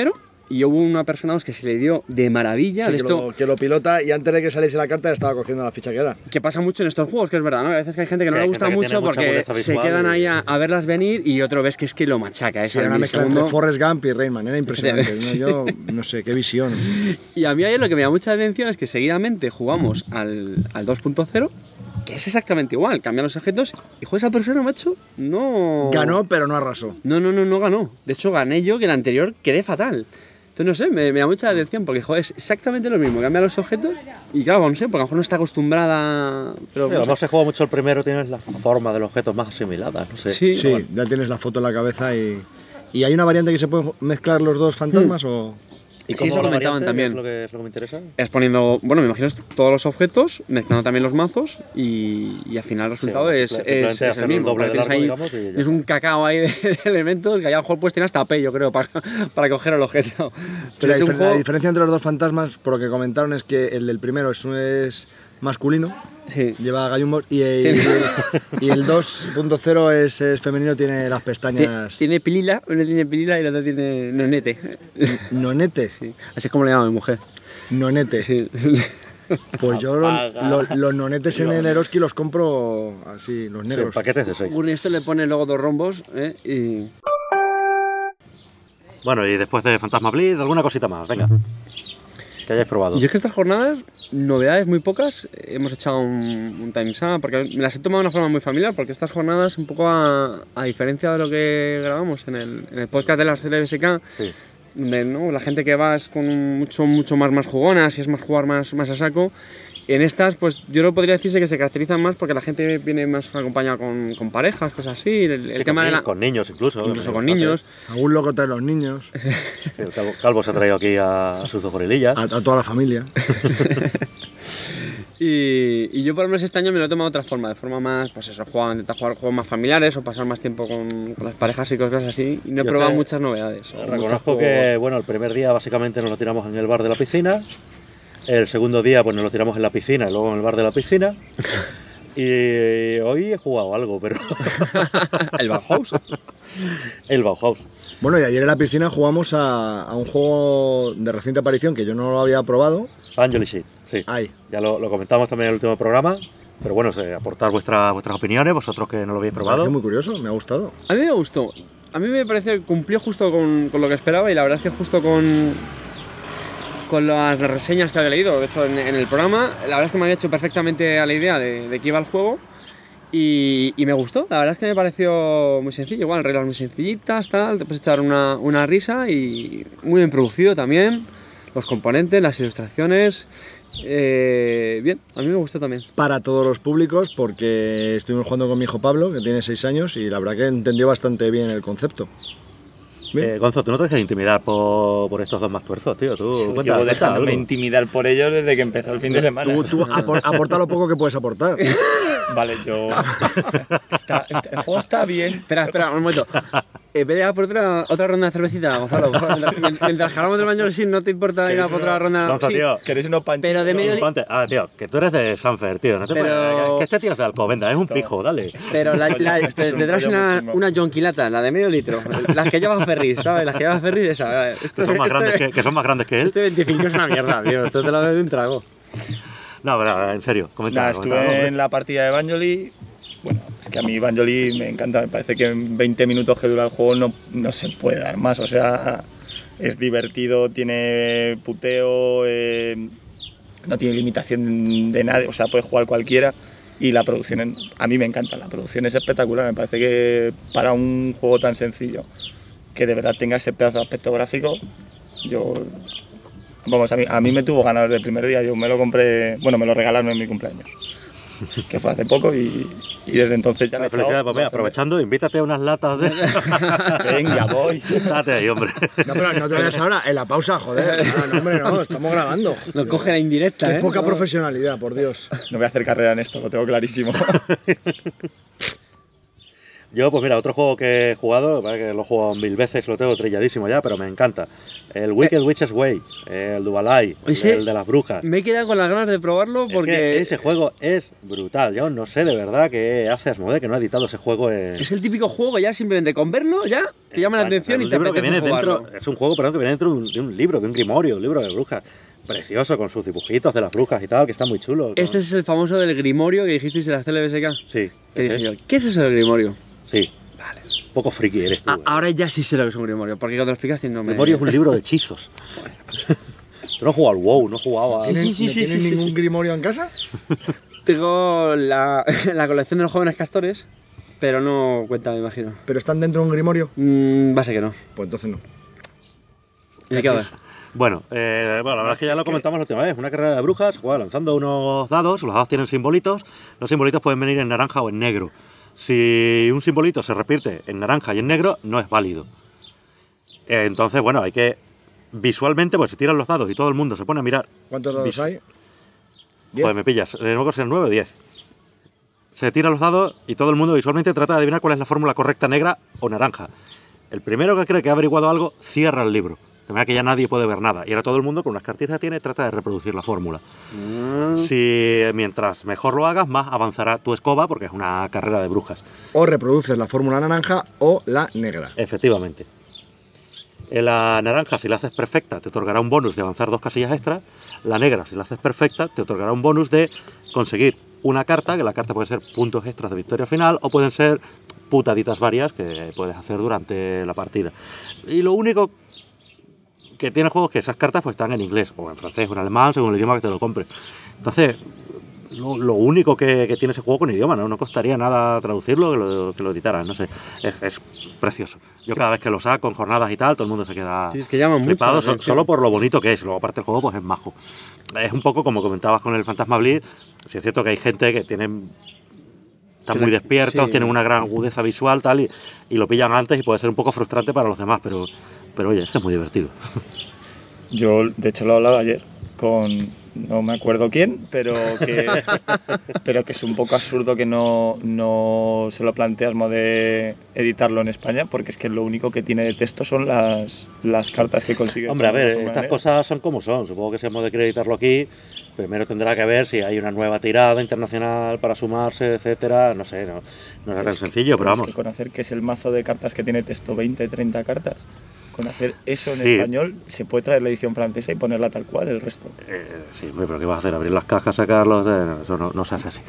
[SPEAKER 5] y hubo una persona que se le dio de maravilla
[SPEAKER 4] Sí,
[SPEAKER 5] de esto.
[SPEAKER 4] que lo pilota y antes de que saliese la carta ya estaba cogiendo la ficha que era.
[SPEAKER 5] Que pasa mucho en estos juegos, que es verdad, ¿no? A veces que hay gente que no
[SPEAKER 1] Sí,
[SPEAKER 5] le
[SPEAKER 1] hay
[SPEAKER 5] gusta
[SPEAKER 1] gente que
[SPEAKER 5] mucho
[SPEAKER 1] tiene mucha
[SPEAKER 5] porque
[SPEAKER 1] agudeza
[SPEAKER 5] se
[SPEAKER 1] visual
[SPEAKER 5] quedan
[SPEAKER 1] y-
[SPEAKER 5] ahí a verlas venir y otro ves que es que lo machaca.
[SPEAKER 4] Sí, era una mezcla entre
[SPEAKER 5] milisegundo.
[SPEAKER 4] Forrest Gump y Rayman, era impresionante. ¿no?
[SPEAKER 5] Sí.
[SPEAKER 4] Yo no sé, qué visión.
[SPEAKER 5] Y a mí ayer lo que me da mucha atención es que seguidamente jugamos al 2.0, que es exactamente igual, cambian los objetos y joder, esa persona, macho, no...
[SPEAKER 4] Ganó, pero no arrasó.
[SPEAKER 5] No ganó. De hecho, gané yo, que el anterior quedé fatal. Entonces, no sé, me da mucha atención porque, joder, es exactamente lo mismo, cambian los objetos y claro, no sé, porque a lo mejor no está acostumbrada... Pero,
[SPEAKER 1] Sí,
[SPEAKER 5] no
[SPEAKER 1] como
[SPEAKER 5] sé.
[SPEAKER 1] se juega mucho el primero, tienes la forma de los objetos más asimiladas, no sé.
[SPEAKER 5] Sí.
[SPEAKER 4] Sí, ya tienes la foto en la cabeza y... ¿Y hay una variante que se puede mezclar los dos fantasmas o...?
[SPEAKER 1] ¿Y
[SPEAKER 5] Sí, eso
[SPEAKER 1] cómo la
[SPEAKER 5] comentaban
[SPEAKER 1] variante?
[SPEAKER 5] también.
[SPEAKER 1] ¿Es lo que me interesa?
[SPEAKER 5] Es poniendo, bueno, me imagino todos los objetos, mezclando también los mazos y al final el resultado
[SPEAKER 1] bueno,
[SPEAKER 5] es
[SPEAKER 1] simplemente
[SPEAKER 5] el
[SPEAKER 1] hacer el
[SPEAKER 5] mismo.
[SPEAKER 1] doble
[SPEAKER 5] porque
[SPEAKER 1] de
[SPEAKER 5] tienes
[SPEAKER 1] largo,
[SPEAKER 5] ahí-
[SPEAKER 1] digamos, y ya
[SPEAKER 5] es un cacao ahí de elementos que allá a lo mejor puedes tener hasta P, yo creo, para coger el objeto. Pero
[SPEAKER 4] la,
[SPEAKER 5] es un
[SPEAKER 4] la
[SPEAKER 5] juego...
[SPEAKER 4] diferencia entre los dos fantasmas, por lo que comentaron, es que el del primero es masculino,
[SPEAKER 5] Sí.
[SPEAKER 4] lleva gallumbos, y el 2.0 es femenino, tiene las pestañas
[SPEAKER 5] Tiene pilila, uno tiene pilila y el otro tiene nonete.
[SPEAKER 4] nonete.
[SPEAKER 5] Sí. Así es como le llama mi mujer.
[SPEAKER 4] Nonete.
[SPEAKER 5] Sí.
[SPEAKER 4] Pues yo los nonetes en el Eroski los compro así, los
[SPEAKER 1] Sí,
[SPEAKER 4] negros.
[SPEAKER 1] paquetes de 6.
[SPEAKER 5] Gurri, esto le pone luego 2 rombos y...
[SPEAKER 1] Bueno, y después de Fantasma Blitz, alguna cosita más, venga. Que hayáis probado.
[SPEAKER 5] Yo es que estas jornadas, novedades muy pocas, hemos echado un time up, porque me las he tomado de una forma muy familiar, porque estas jornadas, un poco a diferencia de lo que grabamos en el podcast de las CLBSK,
[SPEAKER 1] Sí.
[SPEAKER 5] donde ¿no? la gente que va es con mucho más jugonas y es más jugar más a saco. En estas, pues yo no podría decirse que se caracterizan más porque la gente viene más acompañada con parejas, cosas así. El
[SPEAKER 1] Sí,
[SPEAKER 5] tema de la...
[SPEAKER 1] con niños incluso.
[SPEAKER 5] Incluso con niños.
[SPEAKER 4] Algún loco trae los niños,
[SPEAKER 1] El Calvo se ha traído aquí a sus dos gorilillas.
[SPEAKER 4] a toda la familia.
[SPEAKER 5] Y yo por lo menos este año me lo he tomado de otra forma, de forma más, pues eso, intentar jugar juegos más familiares o pasar más tiempo con las parejas y cosas así. Y no he
[SPEAKER 1] Yo
[SPEAKER 5] probado
[SPEAKER 1] te-
[SPEAKER 5] muchas novedades. o muchos
[SPEAKER 1] Reconozco
[SPEAKER 5] juegos.
[SPEAKER 1] que, bueno, el primer día básicamente nos lo tiramos en el bar de la piscina. El segundo día, pues nos lo tiramos en la piscina y luego en el bar de la piscina. Y hoy he jugado algo, pero...
[SPEAKER 5] El Bauhaus.
[SPEAKER 1] El Bauhaus.
[SPEAKER 4] Bueno, y ayer en la piscina jugamos a un juego de reciente aparición que yo no lo había probado.
[SPEAKER 1] Angel Shit, sí.
[SPEAKER 4] Ay,
[SPEAKER 1] Ya lo comentamos también en el último programa. Pero bueno, aportar vuestras opiniones, vosotros que no lo habéis
[SPEAKER 4] me
[SPEAKER 1] probado.
[SPEAKER 4] parece muy curioso, me ha gustado.
[SPEAKER 5] A mí me gustó. A mí me parece que cumplió justo con lo que esperaba y la verdad es que justo con las reseñas que había leído, de hecho en el programa, la verdad es que me había hecho perfectamente a la idea de qué iba el juego y me gustó. La verdad es que me pareció muy sencillo, igual, reglas muy sencillitas, tal, te puedes echar una risa y muy bien producido también, los componentes, las ilustraciones, bien, a mí me gustó también.
[SPEAKER 4] Para todos los públicos, porque estuvimos jugando con mi hijo Pablo, que tiene 6 años, y la verdad que entendió bastante bien el concepto. Bien.
[SPEAKER 1] Gonzo, tú no te dejes intimidar por estos dos más tuerzos, tío. Tú cuenta
[SPEAKER 7] Llevo dejándome
[SPEAKER 1] algo.
[SPEAKER 7] intimidar por ellos desde que empezó el fin de semana.
[SPEAKER 4] Tú aporta lo poco que puedes aportar.
[SPEAKER 7] Vale, yo... el juego está bien.
[SPEAKER 5] Espera, un momento. Vete a por otra ronda de cervecita, Gonzalo. Mientras jalamos del baño, sí, no te importa ir a por otra ronda.
[SPEAKER 1] Gonzo,
[SPEAKER 5] Sí,
[SPEAKER 1] tío.
[SPEAKER 7] ¿Queréis unos panchitos?
[SPEAKER 5] Pero de medio
[SPEAKER 1] Ponte. Ah, tío, que tú eres de Sanfer, tío. No te
[SPEAKER 5] Pero-
[SPEAKER 1] puedes- que este tío es de Alcobendas, es un pijo, dale.
[SPEAKER 5] Pero
[SPEAKER 7] Esto es un
[SPEAKER 5] tendrás
[SPEAKER 7] rollo muy chungo.
[SPEAKER 5] una jonquilata, la de medio litro. Las que llevan Ferris, ¿sabes? Las que llevan Ferris, esa.
[SPEAKER 1] Que son más grandes que él.
[SPEAKER 5] Este 25 es una mierda, tío. Esto te lo veo de un trago.
[SPEAKER 1] No, pero en serio, comenta.
[SPEAKER 7] Nada,
[SPEAKER 1] comenta algo,
[SPEAKER 7] estuve
[SPEAKER 1] hombre.
[SPEAKER 7] en la partida de Banjoli. Bueno, es que a mí Banjoli me encanta. Me parece que en 20 minutos que dura el juego no se puede dar más. O sea, es divertido, tiene puteo, no tiene limitación de nadie. O sea, puede jugar cualquiera. Y la producción, a mí me encanta. La producción es espectacular. Me parece que para un juego tan sencillo, que de verdad tenga ese pedazo de aspecto gráfico, vamos, a mí me tuvo ganas desde el primer día. Yo me lo compré, bueno, me lo regalaron en mi cumpleaños, que fue hace poco, y desde entonces ya le he echado
[SPEAKER 1] Felicidades, pues mira,
[SPEAKER 7] bastante.
[SPEAKER 1] aprovechando, invítate a unas latas de...
[SPEAKER 7] Venga, voy.
[SPEAKER 1] Date ahí, hombre.
[SPEAKER 4] No, pero no te vayas ahora, en la pausa, joder. No, hombre, no, estamos grabando.
[SPEAKER 5] Lo coge la indirecta,
[SPEAKER 4] Qué
[SPEAKER 5] ¿eh?
[SPEAKER 4] poca
[SPEAKER 5] No.
[SPEAKER 4] profesionalidad, por Dios.
[SPEAKER 7] No voy a hacer carrera en esto, lo tengo clarísimo.
[SPEAKER 1] Yo, pues mira, otro juego que he jugado, ¿vale? Que lo he jugado 1000 veces, lo tengo trilladísimo ya, pero me encanta. El Wicked Witch's Way, el Duvalai, el de las brujas.
[SPEAKER 5] Me he quedado con las ganas de probarlo porque...
[SPEAKER 1] Es que ese juego es brutal. Yo no sé de verdad qué hace Asmodee que no ha editado ese juego en...
[SPEAKER 5] Es el típico juego ya simplemente con verlo ya te llama la atención y te apetece jugarlo.
[SPEAKER 1] Es un juego, perdón, que viene dentro de un libro, de un grimorio, un libro de brujas. Precioso, con sus dibujitos de las brujas y tal, que está muy chulo, ¿no?
[SPEAKER 5] Este es el famoso del grimorio que dijisteis en la CLBSK.
[SPEAKER 1] Sí.
[SPEAKER 5] ¿Qué dije yo? ¿Qué es eso del grimorio?
[SPEAKER 1] Sí.
[SPEAKER 5] Vale.
[SPEAKER 1] Un poco friki eres tú.
[SPEAKER 5] Ahora ya sí sé lo que es un grimorio, porque cuando lo explicaste no me...
[SPEAKER 1] Grimorio es un libro de hechizos. Tú no has jugado al WoW, no jugaba...
[SPEAKER 4] ¿Tienes ningún grimorio en casa?
[SPEAKER 5] Tengo la colección de los jóvenes castores, pero no cuenta, me imagino.
[SPEAKER 4] ¿Pero están dentro de un grimorio?
[SPEAKER 5] Va a ser que no.
[SPEAKER 4] Pues entonces no.
[SPEAKER 5] ¿Y de qué va?
[SPEAKER 1] Bueno, la verdad es que ya lo comentamos la última vez. Una carrera de brujas, juega lanzando unos dados. Los dados tienen simbolitos. Los simbolitos pueden venir en naranja o en negro. Si un simbolito se repite en naranja y en negro, no es válido. Entonces, bueno, hay que... Visualmente, pues se tiran los dados y todo el mundo se pone a mirar.
[SPEAKER 4] ¿Cuántos dados hay?
[SPEAKER 1] Joder, me pillas. No creo que sean 9 o 10. Se tiran los dados y todo el mundo visualmente trata de adivinar cuál es la fórmula correcta, negra o naranja. El primero que cree que ha averiguado algo, cierra el libro. De manera que ya nadie puede ver nada. Y ahora todo el mundo, con unas cartitas que tiene, trata de reproducir la fórmula. Si mientras mejor lo hagas, más avanzará tu escoba, porque es una carrera de brujas.
[SPEAKER 4] O reproduces la fórmula naranja o la negra.
[SPEAKER 1] Efectivamente. La naranja, si la haces perfecta, te otorgará un bonus de avanzar 2 casillas extra. La negra, si la haces perfecta, te otorgará un bonus de conseguir una carta, que la carta puede ser puntos extras de victoria final, o pueden ser putaditas varias que puedes hacer durante la partida. Y lo único que tiene el juego es que esas cartas pues están en inglés, o en francés, o en alemán, según el idioma que te lo compres. Entonces, lo único que tiene ese juego con idioma, ¿no? No costaría nada traducirlo, que lo editaran, no sé. Es precioso. Yo cada vez que lo saco en jornadas y tal, todo el mundo se queda
[SPEAKER 5] sí, es que llaman
[SPEAKER 1] flipado
[SPEAKER 5] mucho
[SPEAKER 1] solo por lo bonito que es. Luego, aparte, el juego pues es majo. Es un poco como comentabas con el Fantasma Blitz. Sí, es cierto que hay gente que están muy despiertos,
[SPEAKER 5] sí,
[SPEAKER 1] tienen una gran agudeza visual tal y lo pillan antes y puede ser un poco frustrante para los demás, pero oye, es que es muy divertido.
[SPEAKER 7] Yo, de hecho, lo hablaba ayer con... No me acuerdo quién, pero que es un poco absurdo que no se lo planteas de editarlo en España, porque es que lo único que tiene de texto son las cartas que consigue.
[SPEAKER 1] Hombre, a ver, estas cosas son como son. Supongo que si hemos de acreditarlo aquí, primero tendrá que ver si hay una nueva tirada internacional para sumarse, etcétera. No sé, no es tan sencillo, pero vamos.
[SPEAKER 7] Es que conocer que es el mazo de cartas que tiene texto 20, 30 cartas. Con hacer eso en
[SPEAKER 1] Sí.
[SPEAKER 7] español, se puede traer la edición francesa y ponerla tal cual, el resto.
[SPEAKER 1] Sí, hombre, pero ¿qué vas a hacer? ¿Abrir las cajas, sacarlos? Eso no se hace así.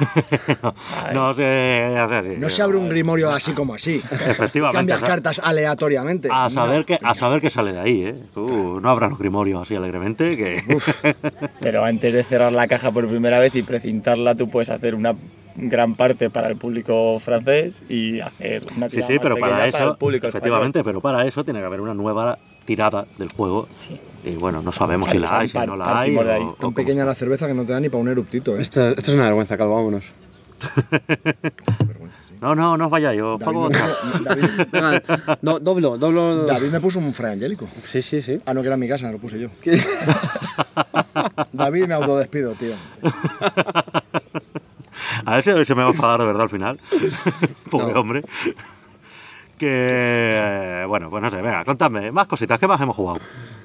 [SPEAKER 1] no se hace así.
[SPEAKER 4] No se abre un grimorio así como así.
[SPEAKER 1] Efectivamente.
[SPEAKER 4] Cambias cartas aleatoriamente.
[SPEAKER 1] A saber qué sale de ahí, ¿eh? Tú no abras los grimorios así alegremente, que...
[SPEAKER 7] Pero antes de cerrar la caja por primera vez y precintarla, tú puedes hacer una gran parte para el público francés y hacer una tirada
[SPEAKER 1] Sí, pero
[SPEAKER 7] más
[SPEAKER 1] para
[SPEAKER 7] pequeña
[SPEAKER 1] eso,
[SPEAKER 7] el público
[SPEAKER 1] efectivamente,
[SPEAKER 7] español.
[SPEAKER 1] pero para eso tiene que haber una nueva tirada del juego.
[SPEAKER 7] Sí.
[SPEAKER 1] Y bueno, no sabemos
[SPEAKER 7] Claro,
[SPEAKER 1] si la hay, si no la hay.
[SPEAKER 7] partimos de ahí.
[SPEAKER 1] o
[SPEAKER 4] Tan pequeña la cerveza que no te da ni para un eruptito, ¿eh?
[SPEAKER 5] Esto es una vergüenza, Calvo, vámonos.
[SPEAKER 4] Vergüenza, sí.
[SPEAKER 1] No os vayáis, yo os pago otra.
[SPEAKER 5] Doblo.
[SPEAKER 4] David me puso un Fray Angélico.
[SPEAKER 5] Sí.
[SPEAKER 4] Ah, no, que era en mi casa, lo puse yo. David, me autodespido, tío.
[SPEAKER 1] A ver si hoy se me va a enfadar de verdad al final. Pobre hombre. Que... Bueno, pues no sé, venga, contadme más cositas. ¿Qué más hemos jugado?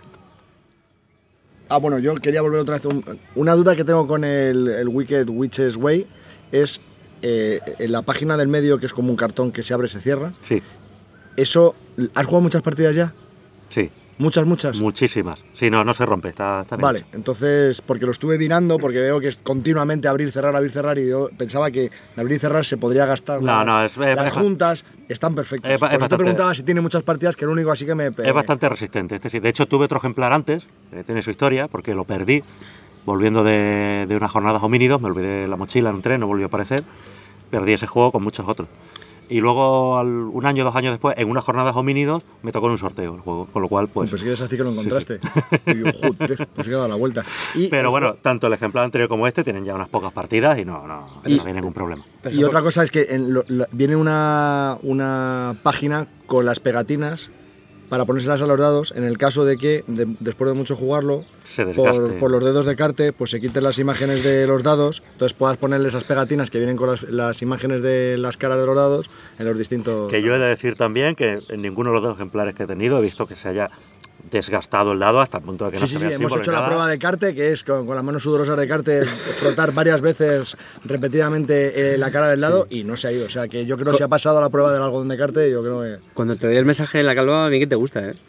[SPEAKER 4] Ah, bueno, yo quería volver otra vez. Una duda que tengo con el Wicked Witch's Way es en la página del medio, que es como un cartón que se abre y se cierra.
[SPEAKER 1] Sí,
[SPEAKER 4] Eso, ¿has jugado muchas partidas ya?
[SPEAKER 1] sí.
[SPEAKER 4] Muchas.
[SPEAKER 1] Muchísimas. Sí, no se rompe, está bien.
[SPEAKER 4] Vale,
[SPEAKER 1] hecho.
[SPEAKER 4] entonces, porque lo estuve mirando, porque veo que es continuamente abrir, cerrar, y yo pensaba que de abrir y cerrar se podría gastar las juntas, están perfectas. Por eso te
[SPEAKER 1] bastante-
[SPEAKER 4] preguntaba si tiene muchas partidas, que lo único así que me...
[SPEAKER 1] Es bastante resistente. Sí. De hecho, tuve otro ejemplar antes, tiene su historia, porque lo perdí volviendo de unas jornadas homínidos, me olvidé la mochila en un tren, no volvió a aparecer, perdí ese juego con muchos otros. Y luego, un año, 2 años después, en unas jornadas homínidos, me tocó en un sorteo el juego, con lo cual, pues...
[SPEAKER 4] Pues que es así que lo encontraste. Y yo, joder, pues he dado la vuelta.
[SPEAKER 1] Pero bueno, tanto el ejemplar anterior como este tienen ya unas pocas partidas y no hay ningún problema.
[SPEAKER 4] Y otra cosa es que viene una página con las pegatinas para ponérselas a los dados en el caso de que después de mucho jugarlo
[SPEAKER 1] Se desgaste.
[SPEAKER 4] por los dedos de Carte pues se quiten las imágenes de los dados, entonces puedas ponerle esas pegatinas que vienen con las imágenes de las caras de los dados en los distintos...
[SPEAKER 1] Que yo he de decir también que en ninguno de los dos ejemplares que he tenido he visto que se haya desgastado el dado hasta el punto de que no se vea
[SPEAKER 4] hemos
[SPEAKER 1] símbolo
[SPEAKER 4] hecho
[SPEAKER 1] ni
[SPEAKER 4] la
[SPEAKER 1] nada.
[SPEAKER 4] prueba de Carte, que es con las manos sudorosas de Carte frotar varias veces repetidamente la cara del dado y no se ha ido. O sea que yo creo que si ha pasado la prueba del algodón de Carte, yo creo que...
[SPEAKER 5] Cuando te doy el mensaje en la calva, a mí que te gusta, ¿eh?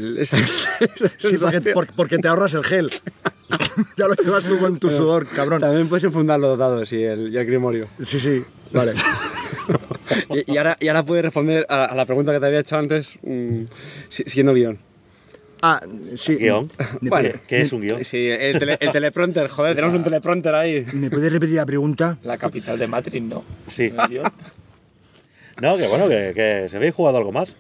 [SPEAKER 4] Sí, porque te ahorras el gel. Ya lo llevas tú con tu sudor, cabrón.
[SPEAKER 5] También puedes infundar los dados y el grimorio.
[SPEAKER 4] Sí, vale.
[SPEAKER 5] y ahora puedes responder a la pregunta que te había hecho antes siguiendo guión.
[SPEAKER 4] Sí.
[SPEAKER 1] ¿Guión?
[SPEAKER 5] Bueno,
[SPEAKER 1] ¿Qué es un guión?
[SPEAKER 5] Sí, el teleprompter, joder, tenemos un teleprompter ahí.
[SPEAKER 4] ¿Me puedes repetir la pregunta?
[SPEAKER 7] La capital de Matrix, ¿no?
[SPEAKER 1] Sí. No, que bueno, que se habéis jugado algo más.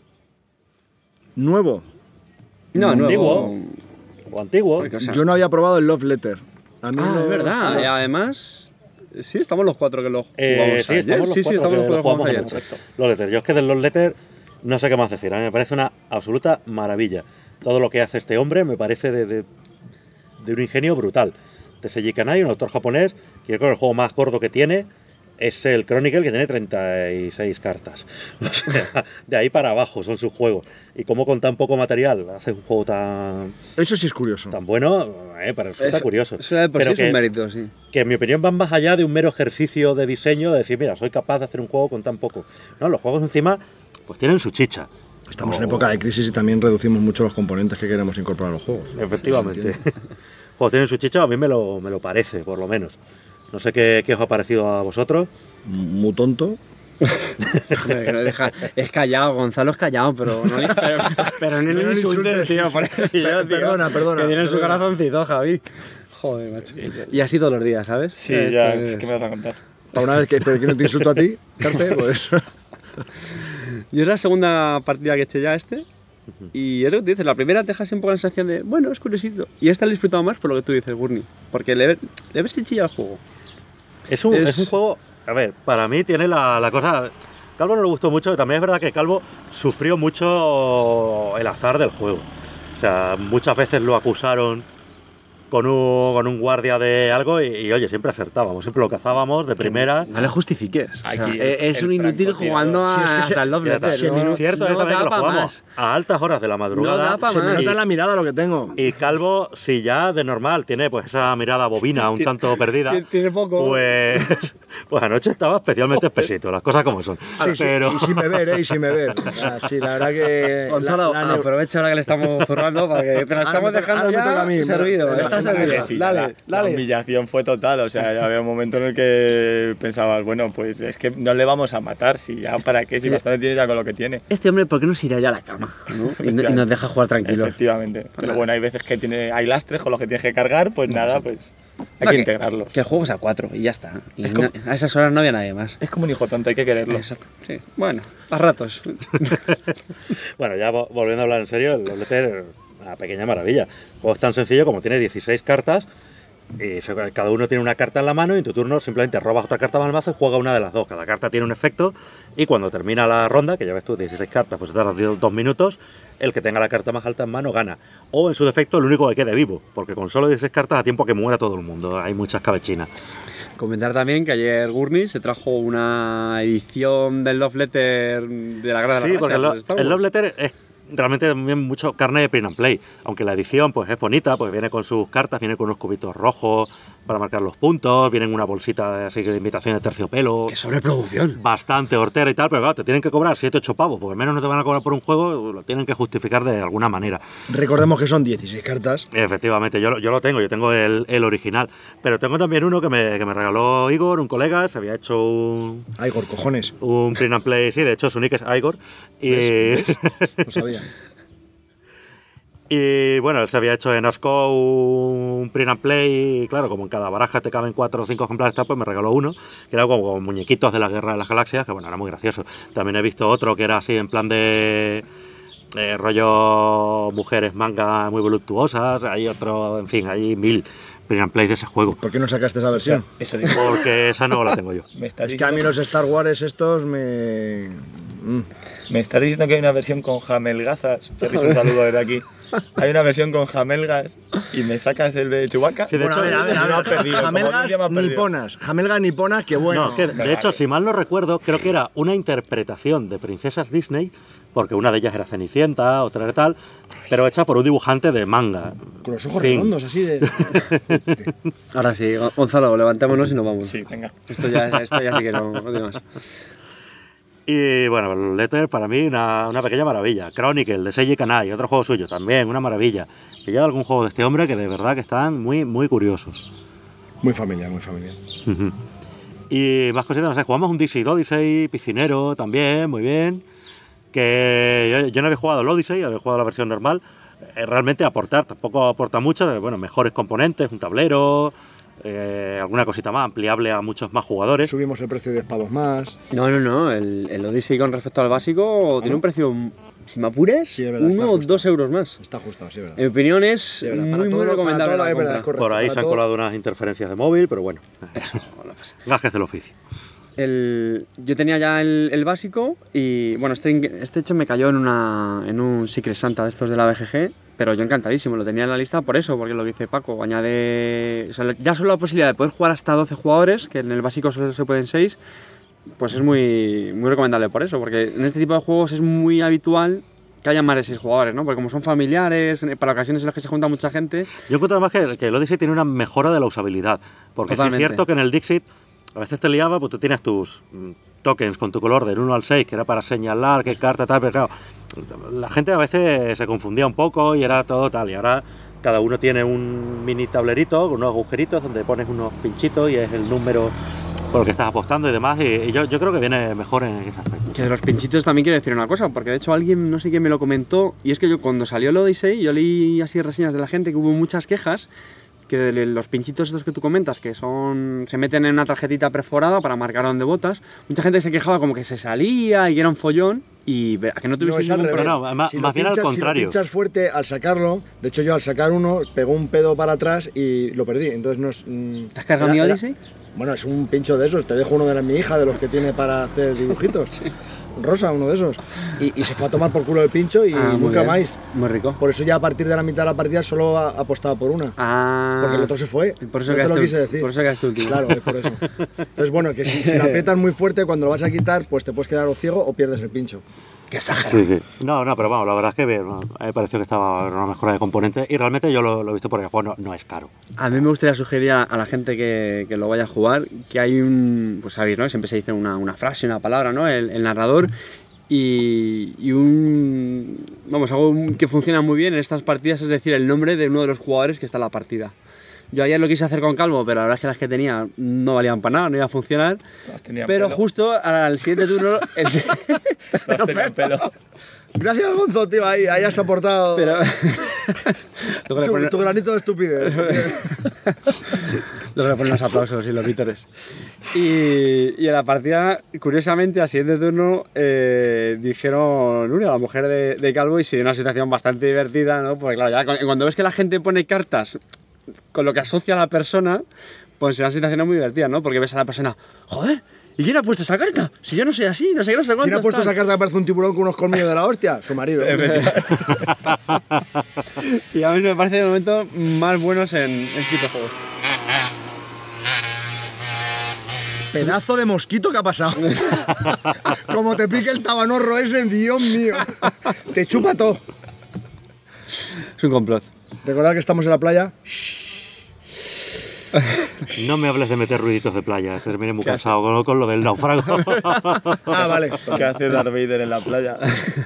[SPEAKER 4] ¿Nuevo?
[SPEAKER 5] No,
[SPEAKER 1] Antiguo.
[SPEAKER 5] nuevo.
[SPEAKER 1] O antiguo.
[SPEAKER 5] Porque, o sea,
[SPEAKER 4] Yo no había probado el Love Letter. A mí
[SPEAKER 5] es verdad. Y además, sí, estamos los cuatro que lo jugamos
[SPEAKER 1] Sí,
[SPEAKER 5] ayer.
[SPEAKER 1] estamos los
[SPEAKER 5] Sí,
[SPEAKER 1] cuatro
[SPEAKER 5] estamos
[SPEAKER 1] que
[SPEAKER 5] los
[SPEAKER 1] lo
[SPEAKER 5] cuatro
[SPEAKER 1] jugamos
[SPEAKER 5] ayer.
[SPEAKER 1] ayer. Los Letters. Yo es que de los Letters no sé qué más decir. A mí me parece una absoluta maravilla. Todo lo que hace este hombre me parece de un ingenio brutal. De Seiji Kanai, un autor japonés, que yo creo que el juego más gordo que tiene es el Chronicle, que tiene 36 cartas. O sea, de ahí para abajo son sus juegos. Y como con tan poco material hace un juego
[SPEAKER 4] Eso sí es curioso.
[SPEAKER 1] tan bueno, para resulta curioso.
[SPEAKER 5] Eso de por sí
[SPEAKER 1] Pero
[SPEAKER 5] es un mérito, sí.
[SPEAKER 1] que en mi opinión van más allá de un mero ejercicio de diseño, de decir, mira, soy capaz de hacer un juego con tan poco. No, los juegos encima pues tienen su chicha.
[SPEAKER 4] Estamos en época de crisis y también reducimos mucho los componentes que queremos incorporar a los juegos.
[SPEAKER 1] Efectivamente. Juegos tienen su chicha, a mí me lo parece, por lo menos. No sé qué os ha parecido a vosotros.
[SPEAKER 4] Muy tonto.
[SPEAKER 5] Hombre, que no deja- es callado, Gonzalo es callado, pero no le insultes, tío. Por eso, tío,
[SPEAKER 4] Perdona.
[SPEAKER 5] Que tiene su corazoncito, Javi. Joder, macho. Y así todos los días, ¿sabes?
[SPEAKER 7] Sí, ya, es que me vas a contar.
[SPEAKER 4] Para una vez que no te insulto a ti, Carte, pues...
[SPEAKER 5] Yo es la segunda partida que eché ya y es lo que tú dices, la primera te dejas un poco la sensación de, bueno, es curiosito. Y esta la he disfrutado más por lo que tú dices, Gurney, porque le ves chichilla al juego.
[SPEAKER 1] Es un juego, a ver, para mí tiene la cosa... Calvo no le gustó mucho, y también es verdad que Calvo sufrió mucho el azar del juego. O sea, muchas veces lo acusaron con un guardia de algo y oye, siempre acertábamos, siempre lo cazábamos de primera.
[SPEAKER 5] No le justifiques. O sea,
[SPEAKER 7] Aquí
[SPEAKER 5] es un inútil jugando
[SPEAKER 4] Sí, es que
[SPEAKER 5] hasta el doble.
[SPEAKER 1] Cierto es también que lo jugamos a altas horas de la madrugada.
[SPEAKER 5] No da pa'
[SPEAKER 4] Se me
[SPEAKER 5] más.
[SPEAKER 4] nota en la mirada lo que tengo.
[SPEAKER 1] Y Calvo, si ya de normal tiene pues esa mirada bobina un tanto perdida,
[SPEAKER 5] Tiene poco.
[SPEAKER 1] pues anoche estaba especialmente espesito, las cosas como son.
[SPEAKER 4] Sí,
[SPEAKER 1] Pero
[SPEAKER 4] y sin beber, y sin beber. O sea, sí, la verdad que...
[SPEAKER 5] Gonzalo,
[SPEAKER 4] la-
[SPEAKER 5] aprovecha ahora que le estamos zurrando para que te la estamos dejando
[SPEAKER 4] ahora me toca a mí.
[SPEAKER 5] ya servido. Está servido.
[SPEAKER 7] Sí,
[SPEAKER 5] Dale,
[SPEAKER 7] la
[SPEAKER 5] dale.
[SPEAKER 7] humillación fue total, o sea, ya había un momento en el que pensabas, bueno, pues es que no le vamos a matar, si ya para qué, si bastante tiene ya con lo que tiene.
[SPEAKER 5] Este hombre, ¿por qué no se irá ya a la cama? ¿no? Y nos deja jugar tranquilos.
[SPEAKER 7] Efectivamente. Pero bueno, hay veces que hay lastres con los que tienes que cargar, pues nada, pues hay que integrarlo.
[SPEAKER 5] Que el juego es a 4 y ya está. Y
[SPEAKER 7] Es como-
[SPEAKER 5] a esas horas no había nadie más.
[SPEAKER 7] Es como un hijo tonto, hay que quererlo.
[SPEAKER 5] Exacto. Sí. Bueno, a ratos.
[SPEAKER 1] bueno, ya volviendo a hablar en serio, el Love Letter, una pequeña maravilla. El juego es tan sencillo como tiene 16 cartas y cada uno tiene una carta en la mano y en tu turno simplemente robas otra carta más al mazo y juega una de las dos. Cada carta tiene un efecto y cuando termina la ronda, que ya ves tú, 16 cartas, pues tardas 2 minutos, el que tenga la carta más alta en mano gana. O en su defecto el único que quede vivo, porque con solo 16 cartas da tiempo a que muera todo el mundo. Hay muchas cabechinas.
[SPEAKER 5] Comentar también que ayer Gurney se trajo una edición del Love Letter de la Guerra de
[SPEAKER 1] Sí,
[SPEAKER 5] la
[SPEAKER 1] porque
[SPEAKER 5] Galaxia, de Star
[SPEAKER 1] el
[SPEAKER 5] Wars.
[SPEAKER 1] Love Letter es realmente también mucho carne de print and play, aunque la edición pues es bonita, pues viene con sus cartas, viene con unos cubitos rojos para marcar los puntos, viene en una bolsita así de imitación de terciopelo,
[SPEAKER 5] ¡Qué sobreproducción!
[SPEAKER 1] bastante hortera y tal, pero claro, te tienen que cobrar 7-8 pavos, porque al menos no te van a cobrar por un juego, lo tienen que justificar de alguna manera.
[SPEAKER 4] Recordemos que son 16 cartas.
[SPEAKER 1] Efectivamente, yo lo tengo, yo tengo el original, pero tengo también uno que me regaló Igor, un colega, se había hecho
[SPEAKER 4] Ay, por cojones.
[SPEAKER 1] un print and play, sí, de hecho su nick es Igor, y...
[SPEAKER 4] No sabía.
[SPEAKER 1] Y bueno, él se había hecho en Asco un print and play, y claro, como en cada baraja te caben 4 o 5 ejemplares, pues me regaló uno, que era como muñequitos de la Guerra de las Galaxias, que bueno, era muy gracioso. También he visto otro que era así en plan de rollo mujeres manga muy voluptuosas, hay otro, en fin, hay 1000 print and play de ese juego.
[SPEAKER 4] ¿Por qué no sacaste esa versión?
[SPEAKER 7] Eso digo.
[SPEAKER 1] Porque esa no la tengo yo.
[SPEAKER 7] Me estás
[SPEAKER 4] Es que a mí
[SPEAKER 7] diciendo-
[SPEAKER 4] los Star Wars estos me
[SPEAKER 7] Me estás diciendo que hay una versión con jamelgazas. Ferris, un saludo desde aquí. Hay una versión con jamelgas y me sacas el de Chewbacca.
[SPEAKER 1] Sí, de hecho,
[SPEAKER 7] me has perdido.
[SPEAKER 4] Jamelgas niponas, que bueno.
[SPEAKER 1] No, que de hecho, si mal no recuerdo, creo que era una interpretación de princesas Disney, porque una de ellas era Cenicienta, otra era tal, pero hecha por un dibujante de manga.
[SPEAKER 4] Con los ojos
[SPEAKER 1] Fin.
[SPEAKER 4] redondos, así de...
[SPEAKER 5] Ahora sí, Gonzalo, levantémonos y nos vamos.
[SPEAKER 7] Sí, venga.
[SPEAKER 5] Esto ya sí que no tiene más.
[SPEAKER 1] Y bueno, el Letter para mí una pequeña maravilla. Chronicle, de Seiji Kanai, otro juego suyo también, una maravilla. Y ya algún juego de este hombre que de verdad que están muy, muy curiosos.
[SPEAKER 4] Muy familiar, muy familiar.
[SPEAKER 1] Ujú. Y más cositas, no sé, jugamos un Dixit Odyssey, piscinero también, muy bien. Que yo no había jugado el Odyssey, había jugado la versión normal. Realmente tampoco aporta mucho, bueno, mejores componentes, un tablero, alguna cosita más, ampliable a muchos más jugadores.
[SPEAKER 4] Subimos el precio de 10 pavos más.
[SPEAKER 5] No, el Odyssey con respecto al básico tiene un precio, si me apuras,
[SPEAKER 4] Sí, es verdad, está
[SPEAKER 5] 1 o
[SPEAKER 4] justo.
[SPEAKER 5] 2 euros más.
[SPEAKER 4] Está ajustado, sí, es verdad.
[SPEAKER 5] En mi opinión es
[SPEAKER 4] Sí, es verdad. Para
[SPEAKER 5] muy,
[SPEAKER 4] todo
[SPEAKER 5] muy
[SPEAKER 4] lo-
[SPEAKER 5] recomendable
[SPEAKER 4] para todo
[SPEAKER 5] la
[SPEAKER 4] es verdad,
[SPEAKER 5] compra.
[SPEAKER 4] correcto.
[SPEAKER 1] Por ahí
[SPEAKER 4] para
[SPEAKER 1] se han
[SPEAKER 4] todo-
[SPEAKER 1] colado unas interferencias de móvil, pero bueno, gajes del oficio.
[SPEAKER 5] Yo tenía ya el básico y bueno, este hecho me cayó en un Secret Santa de estos de la BGG, pero yo encantadísimo, lo tenía en la lista por eso, porque lo que dice Paco, añade, o sea, ya solo la posibilidad de poder jugar hasta 12 jugadores, que en el básico solo se pueden 6, pues es muy, muy recomendable por eso, porque en este tipo de juegos es muy habitual que haya más de 6 jugadores, ¿no? Porque como son familiares, para ocasiones en las que se junta mucha gente,
[SPEAKER 1] Yo encuentro además que el Odyssey tiene una mejora de la usabilidad. Porque sí es
[SPEAKER 5] Totalmente.
[SPEAKER 1] cierto que en el Dixit a veces te liaba, pues tú tienes tus tokens con tu color del 1 al 6, que era para señalar qué carta tal, pero claro, la gente a veces se confundía un poco y era todo tal. Y ahora cada uno tiene un mini tablerito con unos agujeritos donde pones unos pinchitos y es el número por el que estás apostando y demás. Y yo creo que viene mejor en ese aspecto.
[SPEAKER 5] que de los pinchitos también quiero decir una cosa, porque de hecho alguien, no sé quién me lo comentó, y es que yo cuando salió el Odyssey, yo leí así reseñas de la gente que hubo muchas quejas, que de los pinchitos estos que tú comentas, que se meten en una tarjetita perforada para marcar donde botas, mucha gente se quejaba como que se salía y que era un follón, y a que no tuviese
[SPEAKER 4] es al
[SPEAKER 5] ningún
[SPEAKER 4] revés.
[SPEAKER 5] problema.
[SPEAKER 1] No, más
[SPEAKER 4] lo
[SPEAKER 1] bien al contrario.
[SPEAKER 4] Si lo pinchas fuerte al sacarlo, de hecho yo al sacar uno pegó un pedo para atrás y lo perdí. Entonces no es.
[SPEAKER 5] ¿Te has cargado mi Odyssey?
[SPEAKER 4] Bueno, es un pincho de esos. Te dejo uno de mi hija, de los que tiene para hacer dibujitos. Rosa, uno de esos. Y se fue a tomar por culo el pincho y
[SPEAKER 5] Muy
[SPEAKER 4] nunca
[SPEAKER 5] bien.
[SPEAKER 4] más.
[SPEAKER 5] Muy rico.
[SPEAKER 4] Por eso ya a partir de la mitad de la partida solo apostaba por una. Porque el otro se fue.
[SPEAKER 5] Por eso
[SPEAKER 4] no te lo
[SPEAKER 5] quedaste-
[SPEAKER 4] quise decir.
[SPEAKER 5] por eso quedaste último.
[SPEAKER 4] Claro, es por eso. Entonces, bueno, que si lo aprietas muy fuerte, cuando lo vas a quitar, pues te puedes quedar o ciego o pierdes el pincho.
[SPEAKER 5] ¡Qué exagerado!
[SPEAKER 1] Sí, sí. No, pero vamos, la verdad es que bien, ¿no? Me pareció que estaba una mejora de componentes y realmente yo lo he visto porque el juego no es caro.
[SPEAKER 5] A mí me gustaría sugerir a la gente que lo vaya a jugar que hay pues sabéis, ¿no? Siempre se dice una frase, una palabra, ¿no? El narrador y algo que funciona muy bien en estas partidas es decir el nombre de uno de los jugadores que está en la partida. Yo ayer lo quise hacer con Calvo, pero la verdad es que las que tenía no valían para nada, no iba a funcionar.
[SPEAKER 7] Todas tenían
[SPEAKER 5] Pero
[SPEAKER 7] pelo.
[SPEAKER 5] justo al siguiente turno...
[SPEAKER 7] Todas tenían pelo.
[SPEAKER 4] Gracias, Gonzo, tío, ahí has aportado
[SPEAKER 5] Pero... Luego le ponen-
[SPEAKER 4] tu granito de estupidez.
[SPEAKER 5] Luego le ponen los aplausos y los vítores. Y en la partida, curiosamente, al siguiente turno dijeron Nuria, la mujer de Calvo, y se dio una situación bastante divertida, ¿no? Porque claro, ya cuando ves que la gente pone cartas con lo que asocia a la persona, pues es una situación muy divertida, ¿no? Porque ves a la persona, joder, ¿y quién ha puesto esa carta? Si yo no soy así, no sé qué, no sé cuánto.
[SPEAKER 4] ¿Quién ha puesto esa carta que parece un tiburón con unos colmillos de la hostia? Su marido.
[SPEAKER 5] Y a mí me parece de momento más buenos en este tipo de juegos.
[SPEAKER 4] Pedazo de mosquito que ha pasado. Como te pique el tabanorro ese, Dios mío. Te chupa todo.
[SPEAKER 5] Es un complot.
[SPEAKER 4] Recordad que estamos en la playa.
[SPEAKER 1] No me hables de meter ruiditos de playa, terminé muy cansado con lo del náufrago.
[SPEAKER 4] Ah, vale.
[SPEAKER 7] ¿Qué hace Darth Vader en la playa?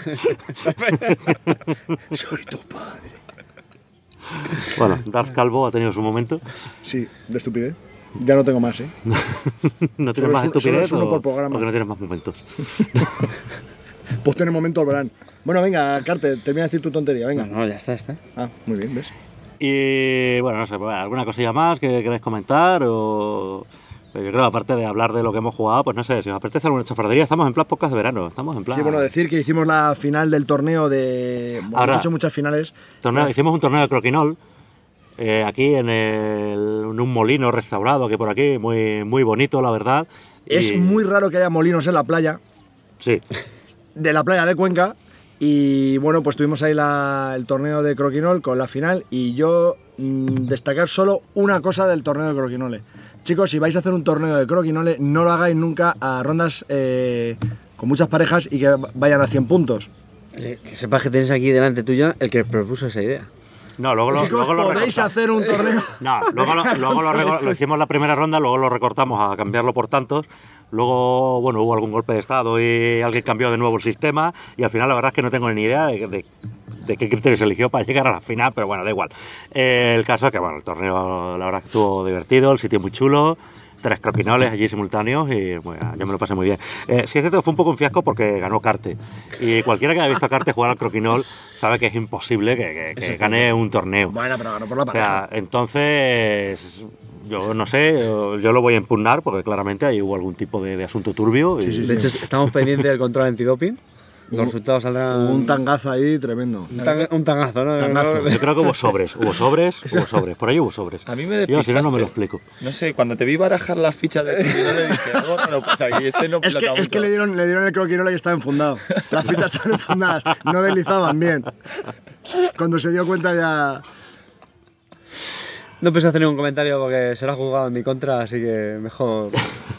[SPEAKER 4] Soy tu padre.
[SPEAKER 1] Bueno, Darth Calvo ha tenido su momento.
[SPEAKER 4] Sí, de estupidez. Ya no tengo más, ¿eh?
[SPEAKER 1] ¿No tienes
[SPEAKER 4] Solo
[SPEAKER 1] más
[SPEAKER 4] es-
[SPEAKER 1] estupidez
[SPEAKER 4] solo es uno
[SPEAKER 1] o
[SPEAKER 4] por programa.
[SPEAKER 1] o que no tienes más momentos?
[SPEAKER 4] Pues tiene momento verán. Bueno, venga, Carter, termina de decir tu tontería, venga.
[SPEAKER 5] No, ya está.
[SPEAKER 4] Ah, muy bien, ¿ves?
[SPEAKER 1] Y bueno, no sé, pues, ¿alguna cosilla más que queráis comentar? O yo creo, aparte de hablar de lo que hemos jugado, pues no sé, si os apetece alguna chafardería, estamos en plan podcast de verano, estamos en plan...
[SPEAKER 4] Sí, bueno, decir que hicimos la final del torneo de... Bueno,
[SPEAKER 1] Ahora-
[SPEAKER 4] hemos hecho muchas finales.
[SPEAKER 1] Hicimos un torneo de croquinol, aquí en un molino restaurado que por aquí, muy, muy bonito, la verdad.
[SPEAKER 4] Es
[SPEAKER 1] Y-
[SPEAKER 4] muy raro que haya molinos en la playa.
[SPEAKER 1] Sí.
[SPEAKER 4] de la playa de Cuenca. Y bueno, pues tuvimos ahí el torneo de croquinol con la final. Y yo destacar solo una cosa del torneo de croquinole. Chicos, si vais a hacer un torneo de croquinole, no lo hagáis nunca a rondas con muchas parejas y que vayan a 100 puntos.
[SPEAKER 5] Que sepas que tienes aquí delante tuya el que propuso esa idea.
[SPEAKER 1] No, luego
[SPEAKER 4] Chicos,
[SPEAKER 1] lo
[SPEAKER 4] podéis hacer un torneo.
[SPEAKER 1] No, lo hicimos la primera ronda, luego lo recortamos a cambiarlo por tantos. Luego, bueno, hubo algún golpe de estado y alguien cambió de nuevo el sistema y al final la verdad es que no tengo ni idea de qué criterio se eligió para llegar a la final, pero bueno, da igual. El caso es que, bueno, el torneo la verdad que estuvo divertido, el sitio muy chulo, 3 croquinoles allí simultáneos y bueno, yo me lo pasé muy bien. Sí es cierto que fue un poco un fiasco porque ganó Carte y cualquiera que haya visto a Carte jugar al croquinol sabe que es imposible que gane un torneo.
[SPEAKER 4] Bueno, pero ganó por la pareja.
[SPEAKER 1] O sea, entonces... Yo no sé, yo lo voy a impugnar porque claramente ahí hubo algún tipo de asunto turbio. Y...
[SPEAKER 5] De hecho, estamos pendientes del control antidoping. Los resultados saldrán...
[SPEAKER 4] Un tangazo ahí tremendo.
[SPEAKER 5] Un tangazo, ¿no?
[SPEAKER 4] Tangazo.
[SPEAKER 1] Yo creo que hubo sobres. Por ahí hubo sobres.
[SPEAKER 7] A mí me
[SPEAKER 1] Yo
[SPEAKER 7] despistaste.
[SPEAKER 1] si no me lo explico.
[SPEAKER 7] No sé, cuando te vi barajar las fichas de croquinole dije, algo no pasa aquí, no
[SPEAKER 4] Es que le dieron el croquinole y estaba enfundado. Las fichas estaban enfundadas, no deslizaban bien. Cuando se dio cuenta ya...
[SPEAKER 5] No pienso hacer ningún comentario porque será juzgado en mi contra, así que mejor...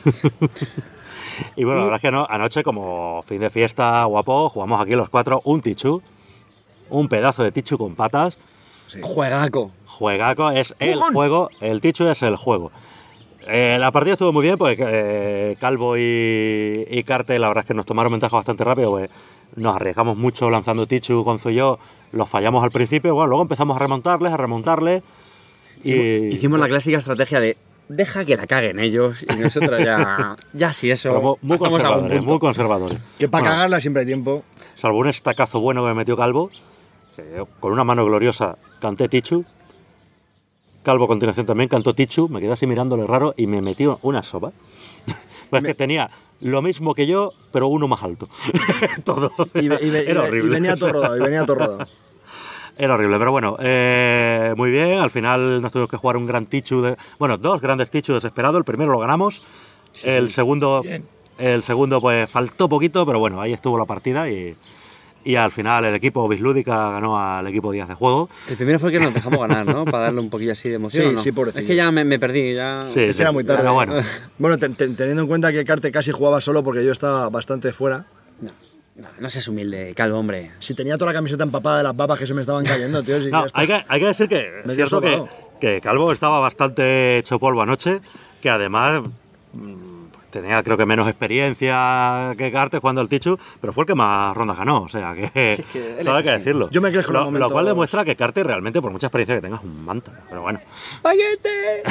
[SPEAKER 1] Y bueno, la verdad es que no, anoche como fin de fiesta guapo, jugamos aquí los 4 un tichu, un pedazo de tichu con patas.
[SPEAKER 4] Sí.
[SPEAKER 5] Juegaco.
[SPEAKER 1] Juegaco es el
[SPEAKER 4] ¡Jugón!
[SPEAKER 1] juego, el tichu es el juego. La partida estuvo muy bien porque Calvo y Carte la verdad es que nos tomaron ventaja bastante rápido, pues nos arriesgamos mucho lanzando tichu, Gonzo y yo, los fallamos al principio, bueno, luego empezamos a remontarles.
[SPEAKER 5] Hicimos la clásica estrategia de deja que la caguen ellos y nosotros ya si eso...
[SPEAKER 1] Pero muy
[SPEAKER 5] hacemos algún
[SPEAKER 1] conservadores,
[SPEAKER 5] punto.
[SPEAKER 1] muy conservadores.
[SPEAKER 4] Que para
[SPEAKER 1] Bueno,
[SPEAKER 4] cagarla siempre hay tiempo.
[SPEAKER 1] salvo un estacazo bueno que me metió Calvo, que yo, con una mano gloriosa canté tichu. Calvo a continuación también cantó tichu, me quedé así mirándole raro y me metió una sopa. Pues es que tenía lo mismo que yo, pero uno más alto. Todo. Era horrible.
[SPEAKER 4] Y venía todo rodado.
[SPEAKER 1] Era horrible, pero bueno, muy bien. Al final nos tuvimos que jugar un gran tichu, dos grandes tichus desesperados. El primero lo ganamos, el segundo pues faltó poquito, pero bueno, ahí estuvo la partida y al final el equipo Bislúdica ganó al equipo Días de Juego.
[SPEAKER 5] El primero fue el que nos dejamos ganar, ¿no? Para darle un poquillo así de emoción.
[SPEAKER 4] Sí,
[SPEAKER 5] ¿o no?
[SPEAKER 4] sí, pobrecillo.
[SPEAKER 5] Es que ya me perdí, ya...
[SPEAKER 1] Sí,
[SPEAKER 4] Es que era muy tarde.
[SPEAKER 1] pero bueno.
[SPEAKER 4] Bueno, teniendo en cuenta que Carte casi jugaba solo porque yo estaba bastante fuera.
[SPEAKER 5] No seas humilde, Calvo, hombre.
[SPEAKER 4] Si tenía toda la camiseta empapada de las papas que se me estaban cayendo, tío. Si
[SPEAKER 1] No,
[SPEAKER 4] ya
[SPEAKER 1] hay que decir que es
[SPEAKER 4] Medio
[SPEAKER 1] cierto
[SPEAKER 4] sopado.
[SPEAKER 1] que Calvo estaba bastante hecho polvo anoche, que además tenía creo que menos experiencia que Carte jugando al Tichu, pero fue el que más rondas ganó, o sea que,
[SPEAKER 5] Sí, es que él
[SPEAKER 1] todo
[SPEAKER 5] es
[SPEAKER 1] hay que
[SPEAKER 5] así.
[SPEAKER 1] decirlo.
[SPEAKER 4] Yo me crezco en los
[SPEAKER 1] lo
[SPEAKER 4] momentos-
[SPEAKER 1] cual demuestra que Carte realmente, por mucha experiencia que tengas, es un manta, pero bueno.
[SPEAKER 5] ¡Paquete!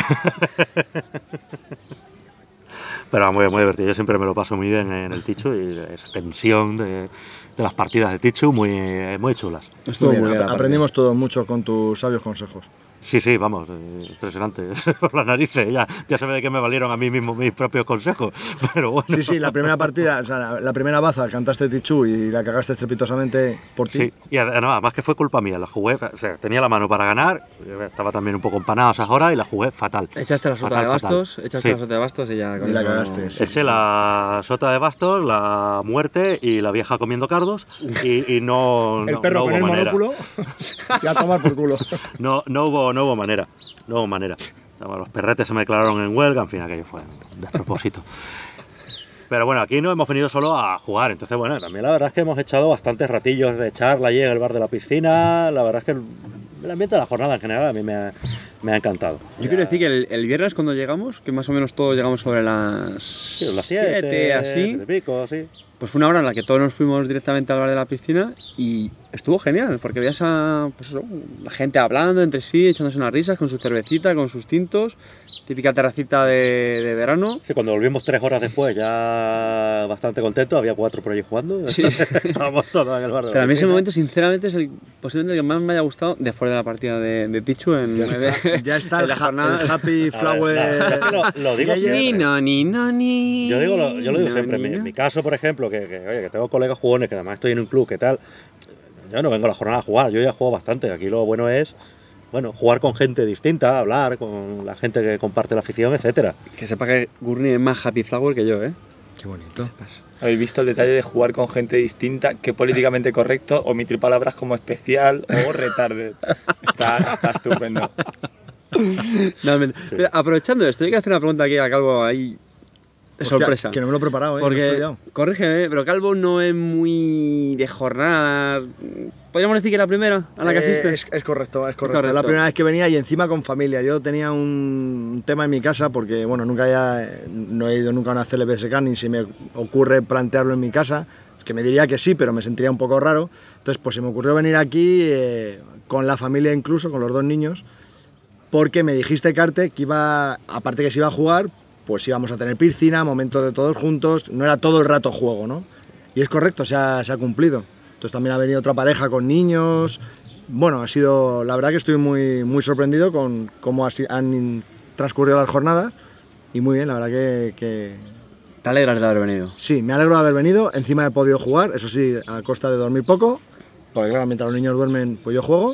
[SPEAKER 1] Pero muy, muy divertido, yo siempre me lo paso muy bien en el Tichu y esa tensión de las partidas de Tichu muy chulas.
[SPEAKER 5] Estuvo
[SPEAKER 4] Muy bien,
[SPEAKER 5] muy bien la partida.
[SPEAKER 4] aprendimos todos mucho con tus sabios consejos.
[SPEAKER 1] Sí, vamos, impresionante. Por las narices, ya se ve de qué me valieron a mí mismo mis propios consejos. Pero bueno.
[SPEAKER 4] Sí, la primera partida, o sea, la primera baza cantaste Tichu y la cagaste estrepitosamente por ti.
[SPEAKER 1] Sí, y además que fue culpa mía, la jugué, o sea, tenía la mano para ganar, estaba también un poco empanado a esas horas y la jugué fatal.
[SPEAKER 5] Echaste la sota
[SPEAKER 1] Fatal,
[SPEAKER 5] de
[SPEAKER 1] fatal.
[SPEAKER 5] bastos,
[SPEAKER 1] Sí.
[SPEAKER 5] y ya... con
[SPEAKER 4] Y la
[SPEAKER 5] eso
[SPEAKER 4] cagaste,
[SPEAKER 5] no-
[SPEAKER 4] sí.
[SPEAKER 1] Eché la sota de bastos, la muerte y la vieja comiendo cardos y no,
[SPEAKER 4] El
[SPEAKER 1] no-
[SPEAKER 4] perro
[SPEAKER 1] no
[SPEAKER 4] con
[SPEAKER 1] hubo
[SPEAKER 4] el
[SPEAKER 1] manera.
[SPEAKER 4] monóculo y a tomar por culo.
[SPEAKER 1] No hubo manera. Los perretes se me declararon en huelga, en fin, aquello fue un despropósito. Pero bueno, aquí no hemos venido solo a jugar, entonces bueno, también la verdad es que hemos echado bastantes ratillos de charla allí en el bar de la piscina, la verdad es que el ambiente de la jornada en general a mí me ha encantado.
[SPEAKER 5] Yo quiero decir que el viernes cuando llegamos, que más o menos todos llegamos sobre las
[SPEAKER 1] Sí, las 7,
[SPEAKER 5] así,
[SPEAKER 1] 7 y pico, sí.
[SPEAKER 5] pues fue una hora en la que todos nos fuimos directamente al bar de la piscina y estuvo genial, porque veías a pues eso, la gente hablando entre sí, echándose unas risas con su cervecita, con sus tintos, típica terracita de verano.
[SPEAKER 1] Sí, cuando volvimos 3 horas después, ya bastante contentos, había 4 por allí jugando.
[SPEAKER 5] Sí.
[SPEAKER 1] Estábamos todos en el bar de la
[SPEAKER 5] Pero a mí ese
[SPEAKER 1] piscina.
[SPEAKER 5] momento, sinceramente, es posiblemente el que más me haya gustado después de la partida de Tichu en
[SPEAKER 4] Ya está
[SPEAKER 5] en
[SPEAKER 4] el,
[SPEAKER 5] la jornada.
[SPEAKER 4] el Happy Flower.
[SPEAKER 1] Lo digo
[SPEAKER 4] Yeye.
[SPEAKER 1] siempre.
[SPEAKER 5] Ni.
[SPEAKER 1] Yo lo digo siempre, en mi caso, por ejemplo, que tengo colegas jugones, que además estoy en un club, que tal, yo no vengo a la jornada a jugar, yo ya juego bastante, aquí lo bueno es, jugar con gente distinta, hablar con la gente que comparte la afición, etcétera.
[SPEAKER 5] Que sepa que Gurney es más Happy Flower que yo, ¿eh?
[SPEAKER 4] Qué bonito.
[SPEAKER 7] ¿Habéis visto el detalle de jugar con gente distinta? ¿Qué políticamente correcto? Omitir palabras como especial o retarded. Está estupendo.
[SPEAKER 5] No, pero aprovechando esto, hay que hacer una pregunta aquí a Calvo ahí de
[SPEAKER 4] Hostia,
[SPEAKER 5] sorpresa.
[SPEAKER 4] que no me lo he preparado, ¿eh?
[SPEAKER 5] Porque,
[SPEAKER 4] Me he estudiado.
[SPEAKER 5] corrígeme, pero Calvo no es muy de jornadas. ¿Podríamos decir que la primera a la que asistes?
[SPEAKER 4] Es correcto, es correcto.
[SPEAKER 5] correcto.
[SPEAKER 4] Es la primera vez que venía y encima con familia. Yo tenía un tema en mi casa porque, bueno, no he ido nunca a una CLBSK ni se me ocurre plantearlo en mi casa. Es que me diría que sí, pero me sentiría un poco raro. Entonces, pues se me ocurrió venir aquí con la familia incluso, con los 2 niños, porque me dijiste, Carte, que iba, aparte que se iba a jugar, pues íbamos a tener piscina, momentos de todos juntos, no era todo el rato juego, ¿no? Y es correcto, se ha cumplido. Entonces también ha venido otra pareja con niños. Bueno, ha sido, la verdad que estoy muy, muy sorprendido con cómo han transcurrido las jornadas y muy bien, la verdad que...
[SPEAKER 5] Te alegras de haber venido.
[SPEAKER 4] Sí, me alegro de haber venido, encima he podido jugar, eso sí, a costa de dormir poco, porque claro, mientras los niños duermen, pues yo juego.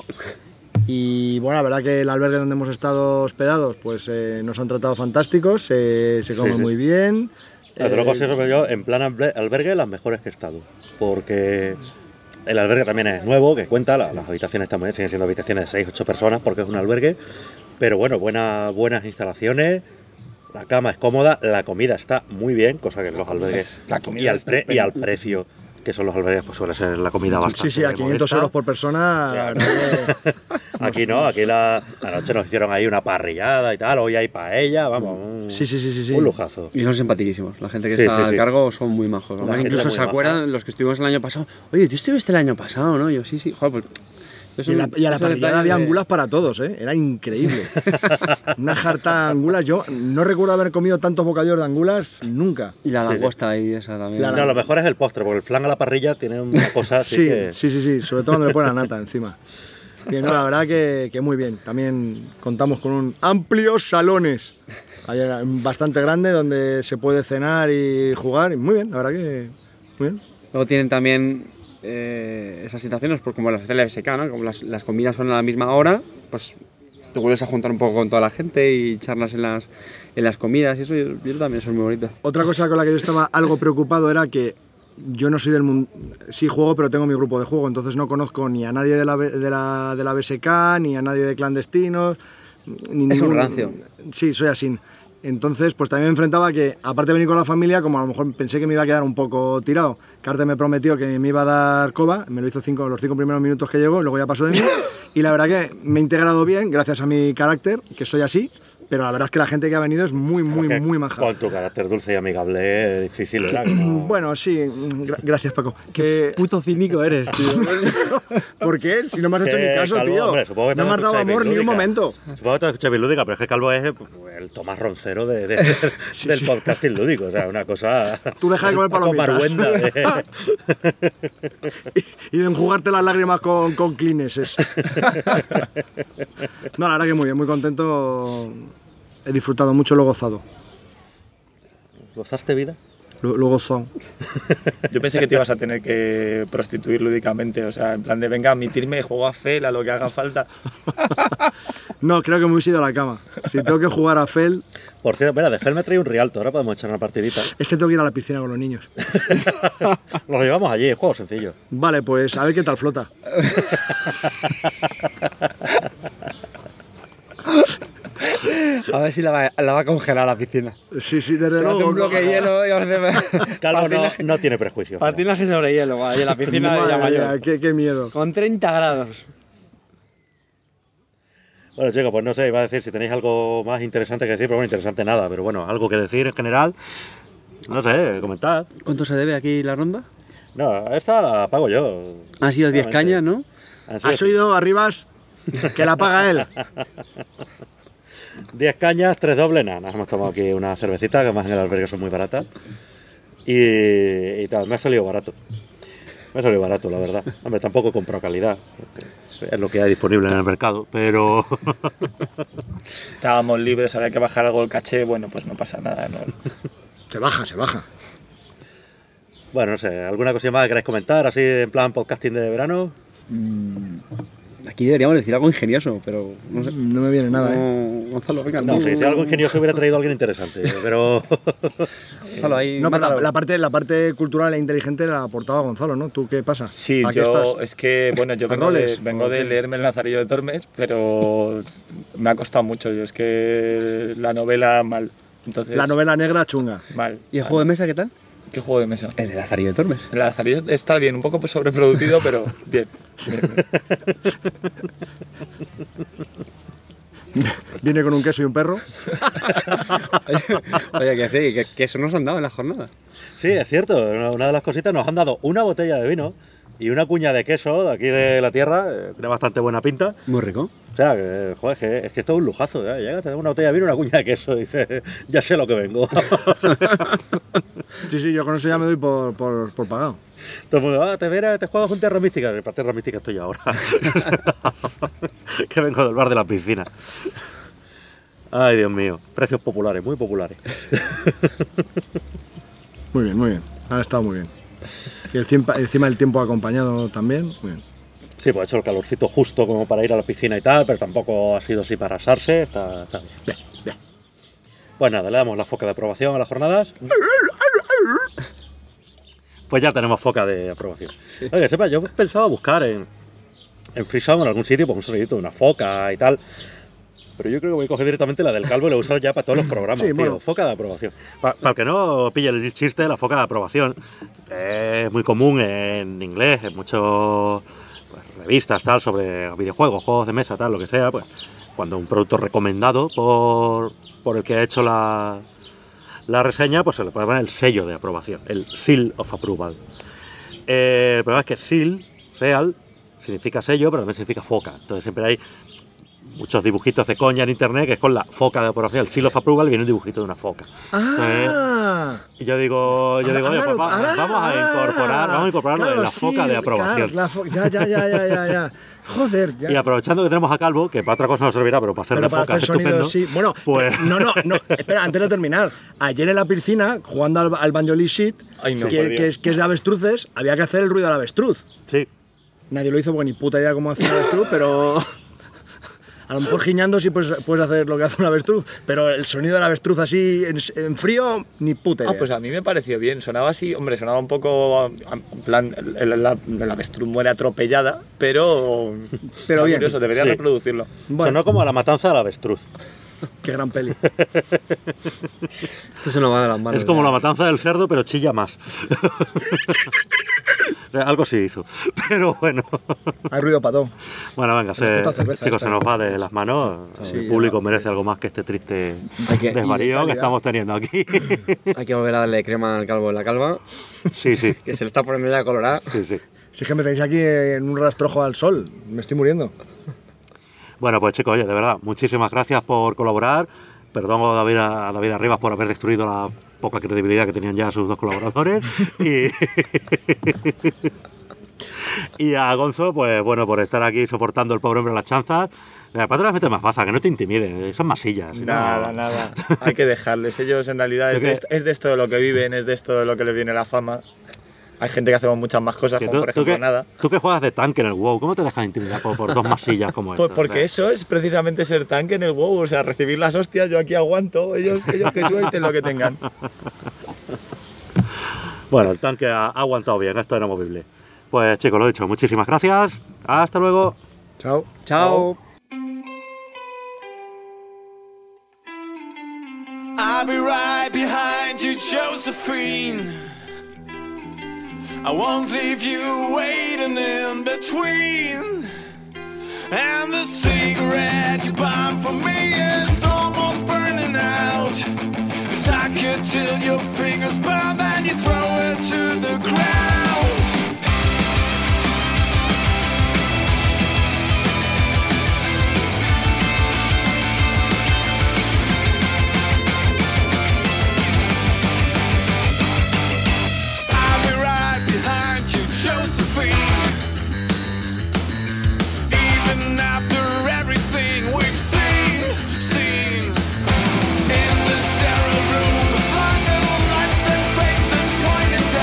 [SPEAKER 4] Y bueno, la verdad que el albergue donde hemos estado hospedados, pues nos han tratado fantásticos, se come muy bien.
[SPEAKER 1] Te lo considero yo, en plan albergue, las mejores que he estado. Porque el albergue también es nuevo, que cuenta, las habitaciones también siguen siendo habitaciones de 6-8 personas, porque es un albergue. Pero bueno, buenas instalaciones, la cama es cómoda, la comida está muy bien, cosa que en los albergues...
[SPEAKER 7] La comida
[SPEAKER 1] y al precio que son los albergues, pues suele ser la comida bastante
[SPEAKER 4] Sí, a 500
[SPEAKER 1] modesta.
[SPEAKER 4] euros por persona. La verdad que
[SPEAKER 1] Aquí no, aquí la noche nos hicieron ahí una parrillada y tal, hoy hay paella, vamos,
[SPEAKER 4] Sí.
[SPEAKER 1] un lujazo.
[SPEAKER 5] Y son simpaticísimos. La gente que
[SPEAKER 1] Sí,
[SPEAKER 5] está
[SPEAKER 1] sí,
[SPEAKER 5] al
[SPEAKER 1] sí.
[SPEAKER 5] cargo son muy majos. Además,
[SPEAKER 1] gente
[SPEAKER 5] incluso
[SPEAKER 1] muy
[SPEAKER 5] se
[SPEAKER 1] maja.
[SPEAKER 5] acuerdan los que estuvimos el año pasado. Oye, tú estuviste el año pasado, ¿no? Yo sí. Joder, pues...
[SPEAKER 4] Y a la parrillada había angulas para todos, ¿eh? Era increíble. Una jarta de angulas. Yo no recuerdo haber comido tantos bocadillos de angulas nunca.
[SPEAKER 5] Y la
[SPEAKER 1] Sí,
[SPEAKER 5] langosta ahí, esa también.
[SPEAKER 4] La
[SPEAKER 1] No, lo mejor es el postre, porque el flan a la parrilla tiene una cosa así que...
[SPEAKER 4] Sí, sobre todo cuando le ponen la nata encima. Bien, no, la verdad que muy bien. También contamos con un amplios salones, bastante grande, donde se puede cenar y jugar. Y muy bien, la verdad que muy bien.
[SPEAKER 5] Luego tienen también esas situaciones, pues como las CLBSK, ¿no? Como las comidas son a la misma hora, pues te vuelves a juntar un poco con toda la gente y charlas en las comidas y eso, y eso también son muy bonitas.
[SPEAKER 4] Otra cosa con la que yo estaba algo preocupado era que yo no soy del mundo, sí juego, pero tengo mi grupo de juego, entonces no conozco ni a nadie de la BSK, ni a nadie de clandestinos.
[SPEAKER 5] Es un rancio.
[SPEAKER 4] Sí, soy así. Entonces, pues también me enfrentaba que, aparte de venir con la familia, como a lo mejor pensé que me iba a quedar un poco tirado. Carte me prometió que me iba a dar coba, me lo hizo los 5 primeros minutos que llegó, luego ya pasó de mí. Y la verdad que me he integrado bien, gracias a mi carácter, que soy así. Pero la verdad es que la gente que ha venido es muy maja.
[SPEAKER 1] Con tu carácter dulce y amigable es difícil, ¿verdad? Que no-
[SPEAKER 4] Bueno, sí, gracias Paco. Que...
[SPEAKER 5] Puto cínico eres, tío.
[SPEAKER 4] ¿por qué? Si no me has hecho
[SPEAKER 1] Que
[SPEAKER 4] ni caso,
[SPEAKER 1] Calvo,
[SPEAKER 4] tío.
[SPEAKER 1] hombre, supongo que
[SPEAKER 4] No
[SPEAKER 1] te
[SPEAKER 4] me has dado
[SPEAKER 1] escucháis
[SPEAKER 4] amor ni un
[SPEAKER 1] Bilúdica.
[SPEAKER 4] momento.
[SPEAKER 1] Supongo que te escuchas bien lúdica, pero es que Calvo es el Tomás Roncero del podcasting lúdico, o sea, una cosa...
[SPEAKER 4] Tú deja de comer
[SPEAKER 1] Paco
[SPEAKER 4] palomitas.
[SPEAKER 1] Marguenda,
[SPEAKER 4] Y de enjugarte las lágrimas con Kleenexes. No, la verdad que muy bien, muy contento. He disfrutado mucho, lo he gozado.
[SPEAKER 1] ¿Gozaste vida?
[SPEAKER 4] Lo he gozado.
[SPEAKER 7] Yo pensé que te ibas a tener que prostituir lúdicamente, o sea, en plan de venga, admitirme, juego a Fel, a lo que haga falta.
[SPEAKER 4] No, creo que me hubiese ido a la cama. Si tengo que jugar a Fel,
[SPEAKER 1] Por cierto, mira, de Fel me trae un Rialto, ahora podemos echar una partidita.
[SPEAKER 4] es que tengo que ir a la piscina con los niños.
[SPEAKER 1] Nos lo llevamos allí, juego sencillo.
[SPEAKER 4] Vale, pues a ver qué tal flota.
[SPEAKER 5] A ver si la va a congelar la piscina.
[SPEAKER 4] Sí, desde
[SPEAKER 5] Se hace
[SPEAKER 4] luego.
[SPEAKER 5] un bloque de hielo y hace
[SPEAKER 1] Calvo no tiene prejuicios.
[SPEAKER 5] patinaje sobre hielo, ahí en la piscina de
[SPEAKER 4] Madre mía,
[SPEAKER 5] Llamayor.
[SPEAKER 4] qué miedo.
[SPEAKER 5] Con 30 grados.
[SPEAKER 1] Bueno, chicos, pues no sé, iba a decir si tenéis algo más interesante que decir, pero bueno, interesante nada, pero bueno, algo que decir en general, no sé, comentad.
[SPEAKER 5] ¿Cuánto se debe aquí la ronda?
[SPEAKER 1] No, esta la pago yo.
[SPEAKER 5] Han sido 10 cañas, ¿no?
[SPEAKER 1] Han sido
[SPEAKER 4] ¿Has oído, Arribas? Que la paga él.
[SPEAKER 1] 10 cañas, 3 dobles, nada, nos hemos tomado aquí una cervecita, que además en el albergue son muy baratas. Y tal, me ha salido barato. Me ha salido barato, la verdad. Hombre, tampoco he comprado calidad. Es lo que hay disponible en el mercado, pero...
[SPEAKER 7] Estábamos libres, había que bajar algo el caché, bueno, pues no pasa nada, ¿no?
[SPEAKER 4] Se baja.
[SPEAKER 1] Bueno, no sé, ¿alguna cosilla más que queráis comentar, así en plan podcasting de verano?
[SPEAKER 5] Aquí deberíamos decir algo ingenioso, pero no sé.
[SPEAKER 4] No me viene nada,
[SPEAKER 5] Gonzalo, venga.
[SPEAKER 1] No, si algo ingenioso hubiera traído a alguien interesante, pero...
[SPEAKER 5] Gonzalo, ahí,
[SPEAKER 4] No, pero
[SPEAKER 5] mátalo.
[SPEAKER 4] la parte cultural e inteligente la aportaba Gonzalo, ¿no? ¿Tú qué pasa?
[SPEAKER 7] Sí,
[SPEAKER 4] ¿A qué
[SPEAKER 7] yo
[SPEAKER 4] estás?
[SPEAKER 7] es que, bueno, yo
[SPEAKER 4] ¿A
[SPEAKER 7] vengo
[SPEAKER 4] roles?
[SPEAKER 7] vengo de leerme El Lazarillo de Tormes, pero me ha costado mucho. Yo es que la novela mal. Entonces,
[SPEAKER 4] La novela negra chunga.
[SPEAKER 7] mal.
[SPEAKER 5] ¿Y el juego de mesa qué tal?
[SPEAKER 7] ¿Qué juego de mesa?
[SPEAKER 5] El de Lazarillo de Tormes.
[SPEAKER 7] El Lazarillo está bien, un poco sobreproducido, pero bien.
[SPEAKER 4] Viene con un queso y un perro.
[SPEAKER 5] Oye, ¿qué hacéis? Que eso nos han dado en la jornada.
[SPEAKER 1] Sí, es cierto. Una de las cositas nos han dado una botella de vino y una cuña de queso de aquí de la tierra, tiene bastante buena pinta.
[SPEAKER 5] Muy rico.
[SPEAKER 1] O sea, que, joder, es que esto es un lujazo. Llega a tener una botella de vino y una cuña de queso. Dice, ya sé lo que vengo.
[SPEAKER 4] Sí, yo con eso ya me doy por pagado.
[SPEAKER 1] Todo el mundo, te juegas un Terra Mística. Para Terra Mística estoy yo ahora. Que vengo del bar de la piscina. Ay, Dios mío. Precios populares, muy populares.
[SPEAKER 4] Muy bien. Ha estado muy bien. Y encima el tiempo acompañado también. Muy bien.
[SPEAKER 1] Sí, pues ha hecho el calorcito justo como para ir a la piscina y tal, pero tampoco ha sido así para asarse. Está bien.
[SPEAKER 4] Bien.
[SPEAKER 1] Pues nada, le damos la foca de aprobación a las jornadas. Pues ya tenemos foca de aprobación. Oye, sepa, yo pensaba buscar en Freesound en algún sitio pues un sonidito de una foca y tal. Pero yo creo que voy a coger directamente la del calvo y la voy a usar ya para todos los programas,
[SPEAKER 4] Sí,
[SPEAKER 1] tío.
[SPEAKER 4] bueno.
[SPEAKER 1] Foca de aprobación. Para el que no pille el chiste, la foca de aprobación es muy común en inglés, en muchas revistas tal sobre videojuegos, juegos de mesa, tal, lo que sea. Pues cuando un producto recomendado por el que ha hecho la reseña, pues se le puede poner el sello de aprobación, el Seal of Approval. El problema es que seal, significa sello, pero también significa foca. Entonces siempre hay muchos dibujitos de coña en internet que es con la foca de aprobación. El Seal of Approval viene un dibujito de una foca. Y yo digo, oye, pues vamos a incorporarlo en la foca de aprobación.
[SPEAKER 4] Ya. Joder, ya.
[SPEAKER 1] Y aprovechando que tenemos a Calvo, que para otra cosa no servirá, pero para hacer de
[SPEAKER 4] Pero para
[SPEAKER 1] foca
[SPEAKER 4] hacer
[SPEAKER 1] es estupendo.
[SPEAKER 4] sonidos, sí. Bueno,
[SPEAKER 1] pues...
[SPEAKER 4] no. Espera, antes de terminar. Ayer en la piscina, jugando al Banjoli Shit,
[SPEAKER 7] Ay, no, por
[SPEAKER 4] que
[SPEAKER 7] Dios.
[SPEAKER 4] es de avestruces, había que hacer el ruido del avestruz.
[SPEAKER 1] Sí.
[SPEAKER 4] Nadie lo hizo porque ni puta idea cómo hacer un avestruz, pero... A lo mejor giñando sí puedes hacer lo que hace un avestruz, pero el sonido del avestruz así en frío, ni puta idea.
[SPEAKER 7] Pues a mí me pareció bien. Sonaba así, hombre, sonaba un poco... En plan, la avestruz muere atropellada, pero
[SPEAKER 4] Pero bien.
[SPEAKER 7] curioso, debería
[SPEAKER 1] Sí.
[SPEAKER 7] reproducirlo.
[SPEAKER 4] Bueno,
[SPEAKER 1] Sonó como a la matanza del avestruz.
[SPEAKER 4] qué gran peli.
[SPEAKER 5] Esto se nos va de las manos.
[SPEAKER 1] Es como la matanza del cerdo, pero chilla más. Algo sí hizo. Pero bueno.
[SPEAKER 4] Hay ruido para todo.
[SPEAKER 1] Bueno, venga,
[SPEAKER 4] puta cerveza
[SPEAKER 1] chicos,
[SPEAKER 4] esta.
[SPEAKER 1] se nos va de las manos.
[SPEAKER 4] Sí,
[SPEAKER 1] El público
[SPEAKER 4] ya.
[SPEAKER 1] merece algo más que este triste
[SPEAKER 5] Hay que-
[SPEAKER 1] desvarío que
[SPEAKER 4] calidad.
[SPEAKER 1] estamos teniendo aquí.
[SPEAKER 5] Hay que volver a darle crema al calvo en la calva,
[SPEAKER 1] Sí.
[SPEAKER 5] que se le está poniendo ya colorada.
[SPEAKER 1] Sí.
[SPEAKER 4] Si es que me tenéis aquí en un rastrojo al sol, me estoy muriendo.
[SPEAKER 1] Bueno, pues chicos, oye, de verdad, muchísimas gracias por colaborar. Perdón a David Arribas por haber destruido la poca credibilidad que tenían ya sus dos colaboradores. Y a Gonzo, pues bueno, por estar aquí soportando el pobre hombre las chanzas. Para atrás mete más baza, que no te intimiden, son masillas. si no-
[SPEAKER 7] Nada. Hay que dejarles. Ellos en realidad es de esto de lo que viven, es de esto de lo que les viene la fama. Hay gente que hacemos muchas más cosas,
[SPEAKER 1] Que
[SPEAKER 7] como por ejemplo nada.
[SPEAKER 1] tú que juegas de tanque en el WoW, ¿cómo te dejas intimidar por dos masillas como
[SPEAKER 7] Pues
[SPEAKER 1] estas?
[SPEAKER 7] porque eso es precisamente ser tanque en el WoW, o sea, recibir las hostias, yo aquí aguanto, ellos que suelten lo que tengan.
[SPEAKER 1] Bueno, el tanque ha aguantado bien, esto era movible. Pues chicos, lo dicho, muchísimas gracias. Hasta luego.
[SPEAKER 4] Chao.
[SPEAKER 5] Chao.
[SPEAKER 3] I'll be right behind you, Josephine. I won't leave you waiting in between. And the cigarette you bought for me is almost burning out. Suck it till your fingers burn, then you throw it to the ground. I'll be right behind you, Josephine. Even after everything we've seen in the sterile room with blonde little lights and faces pointing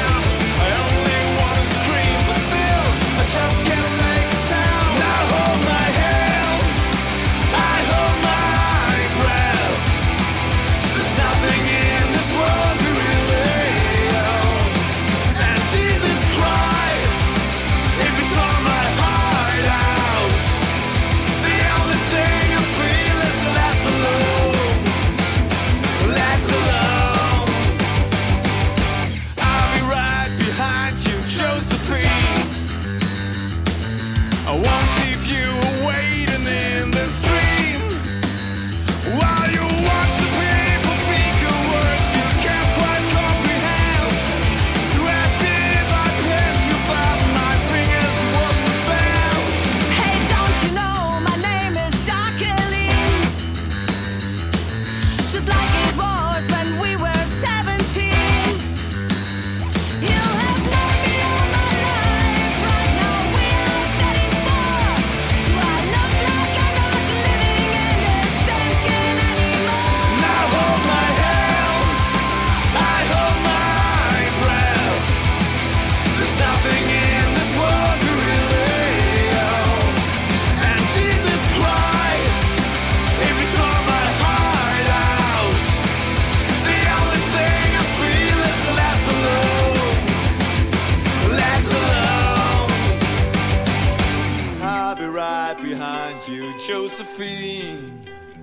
[SPEAKER 3] Josephine.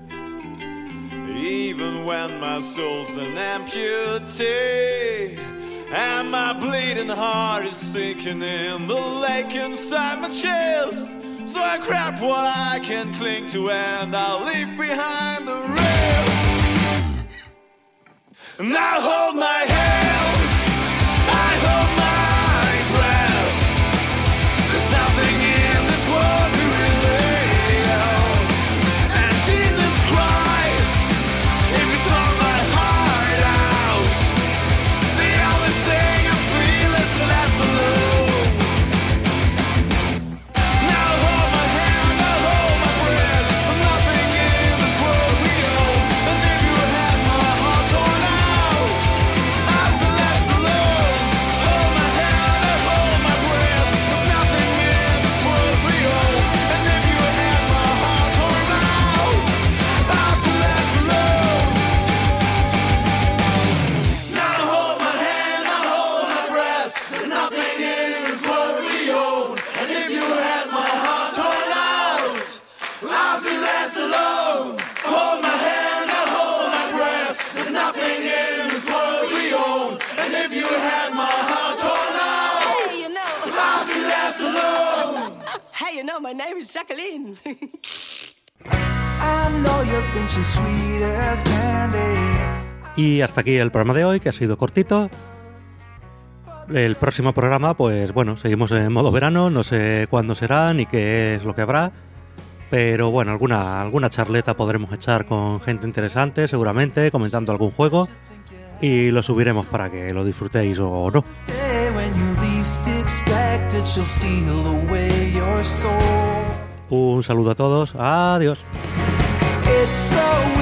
[SPEAKER 3] Even when my soul's an amputee and my bleeding heart is sinking in the lake inside my chest, so I grab what I can cling to and I'll leave behind the rest. And I hold my hands, I hold my breath. There's nothing in this world to relate. And Jesus Christ, if you tore my heart out, the only thing I feel is less alone. Now hold my hand, I hold my breath. There's nothing in this world we own. And if you had my heart torn out, I feel less alone. Hold my hand, I hold my breath. There's nothing in this world we own. And if you had my heart torn out, I feel less alone. Now hold my hand, I hold my breath. There's nothing in this world we own. And if you had my heart torn out, I feel less alone. Hold my hand, I hold my breath. There's nothing in this world we own. And if you had my heart torn out,
[SPEAKER 8] Hey, you know.
[SPEAKER 3] I feel less alone.
[SPEAKER 8] Hey, you know, my name is Jacqueline.
[SPEAKER 9] I know you think she's sweet as candy.
[SPEAKER 1] Y hasta aquí el programa de hoy, que ha sido cortito. El próximo programa, pues bueno, seguimos en modo verano, no sé cuándo será ni qué es lo que habrá, pero bueno, alguna charleta podremos echar con gente interesante, seguramente, comentando algún juego, y lo subiremos para que lo disfrutéis o no.
[SPEAKER 9] Day when you least expect it, she'll steal away your soul.
[SPEAKER 1] Un saludo a todos, adiós.
[SPEAKER 9] It's so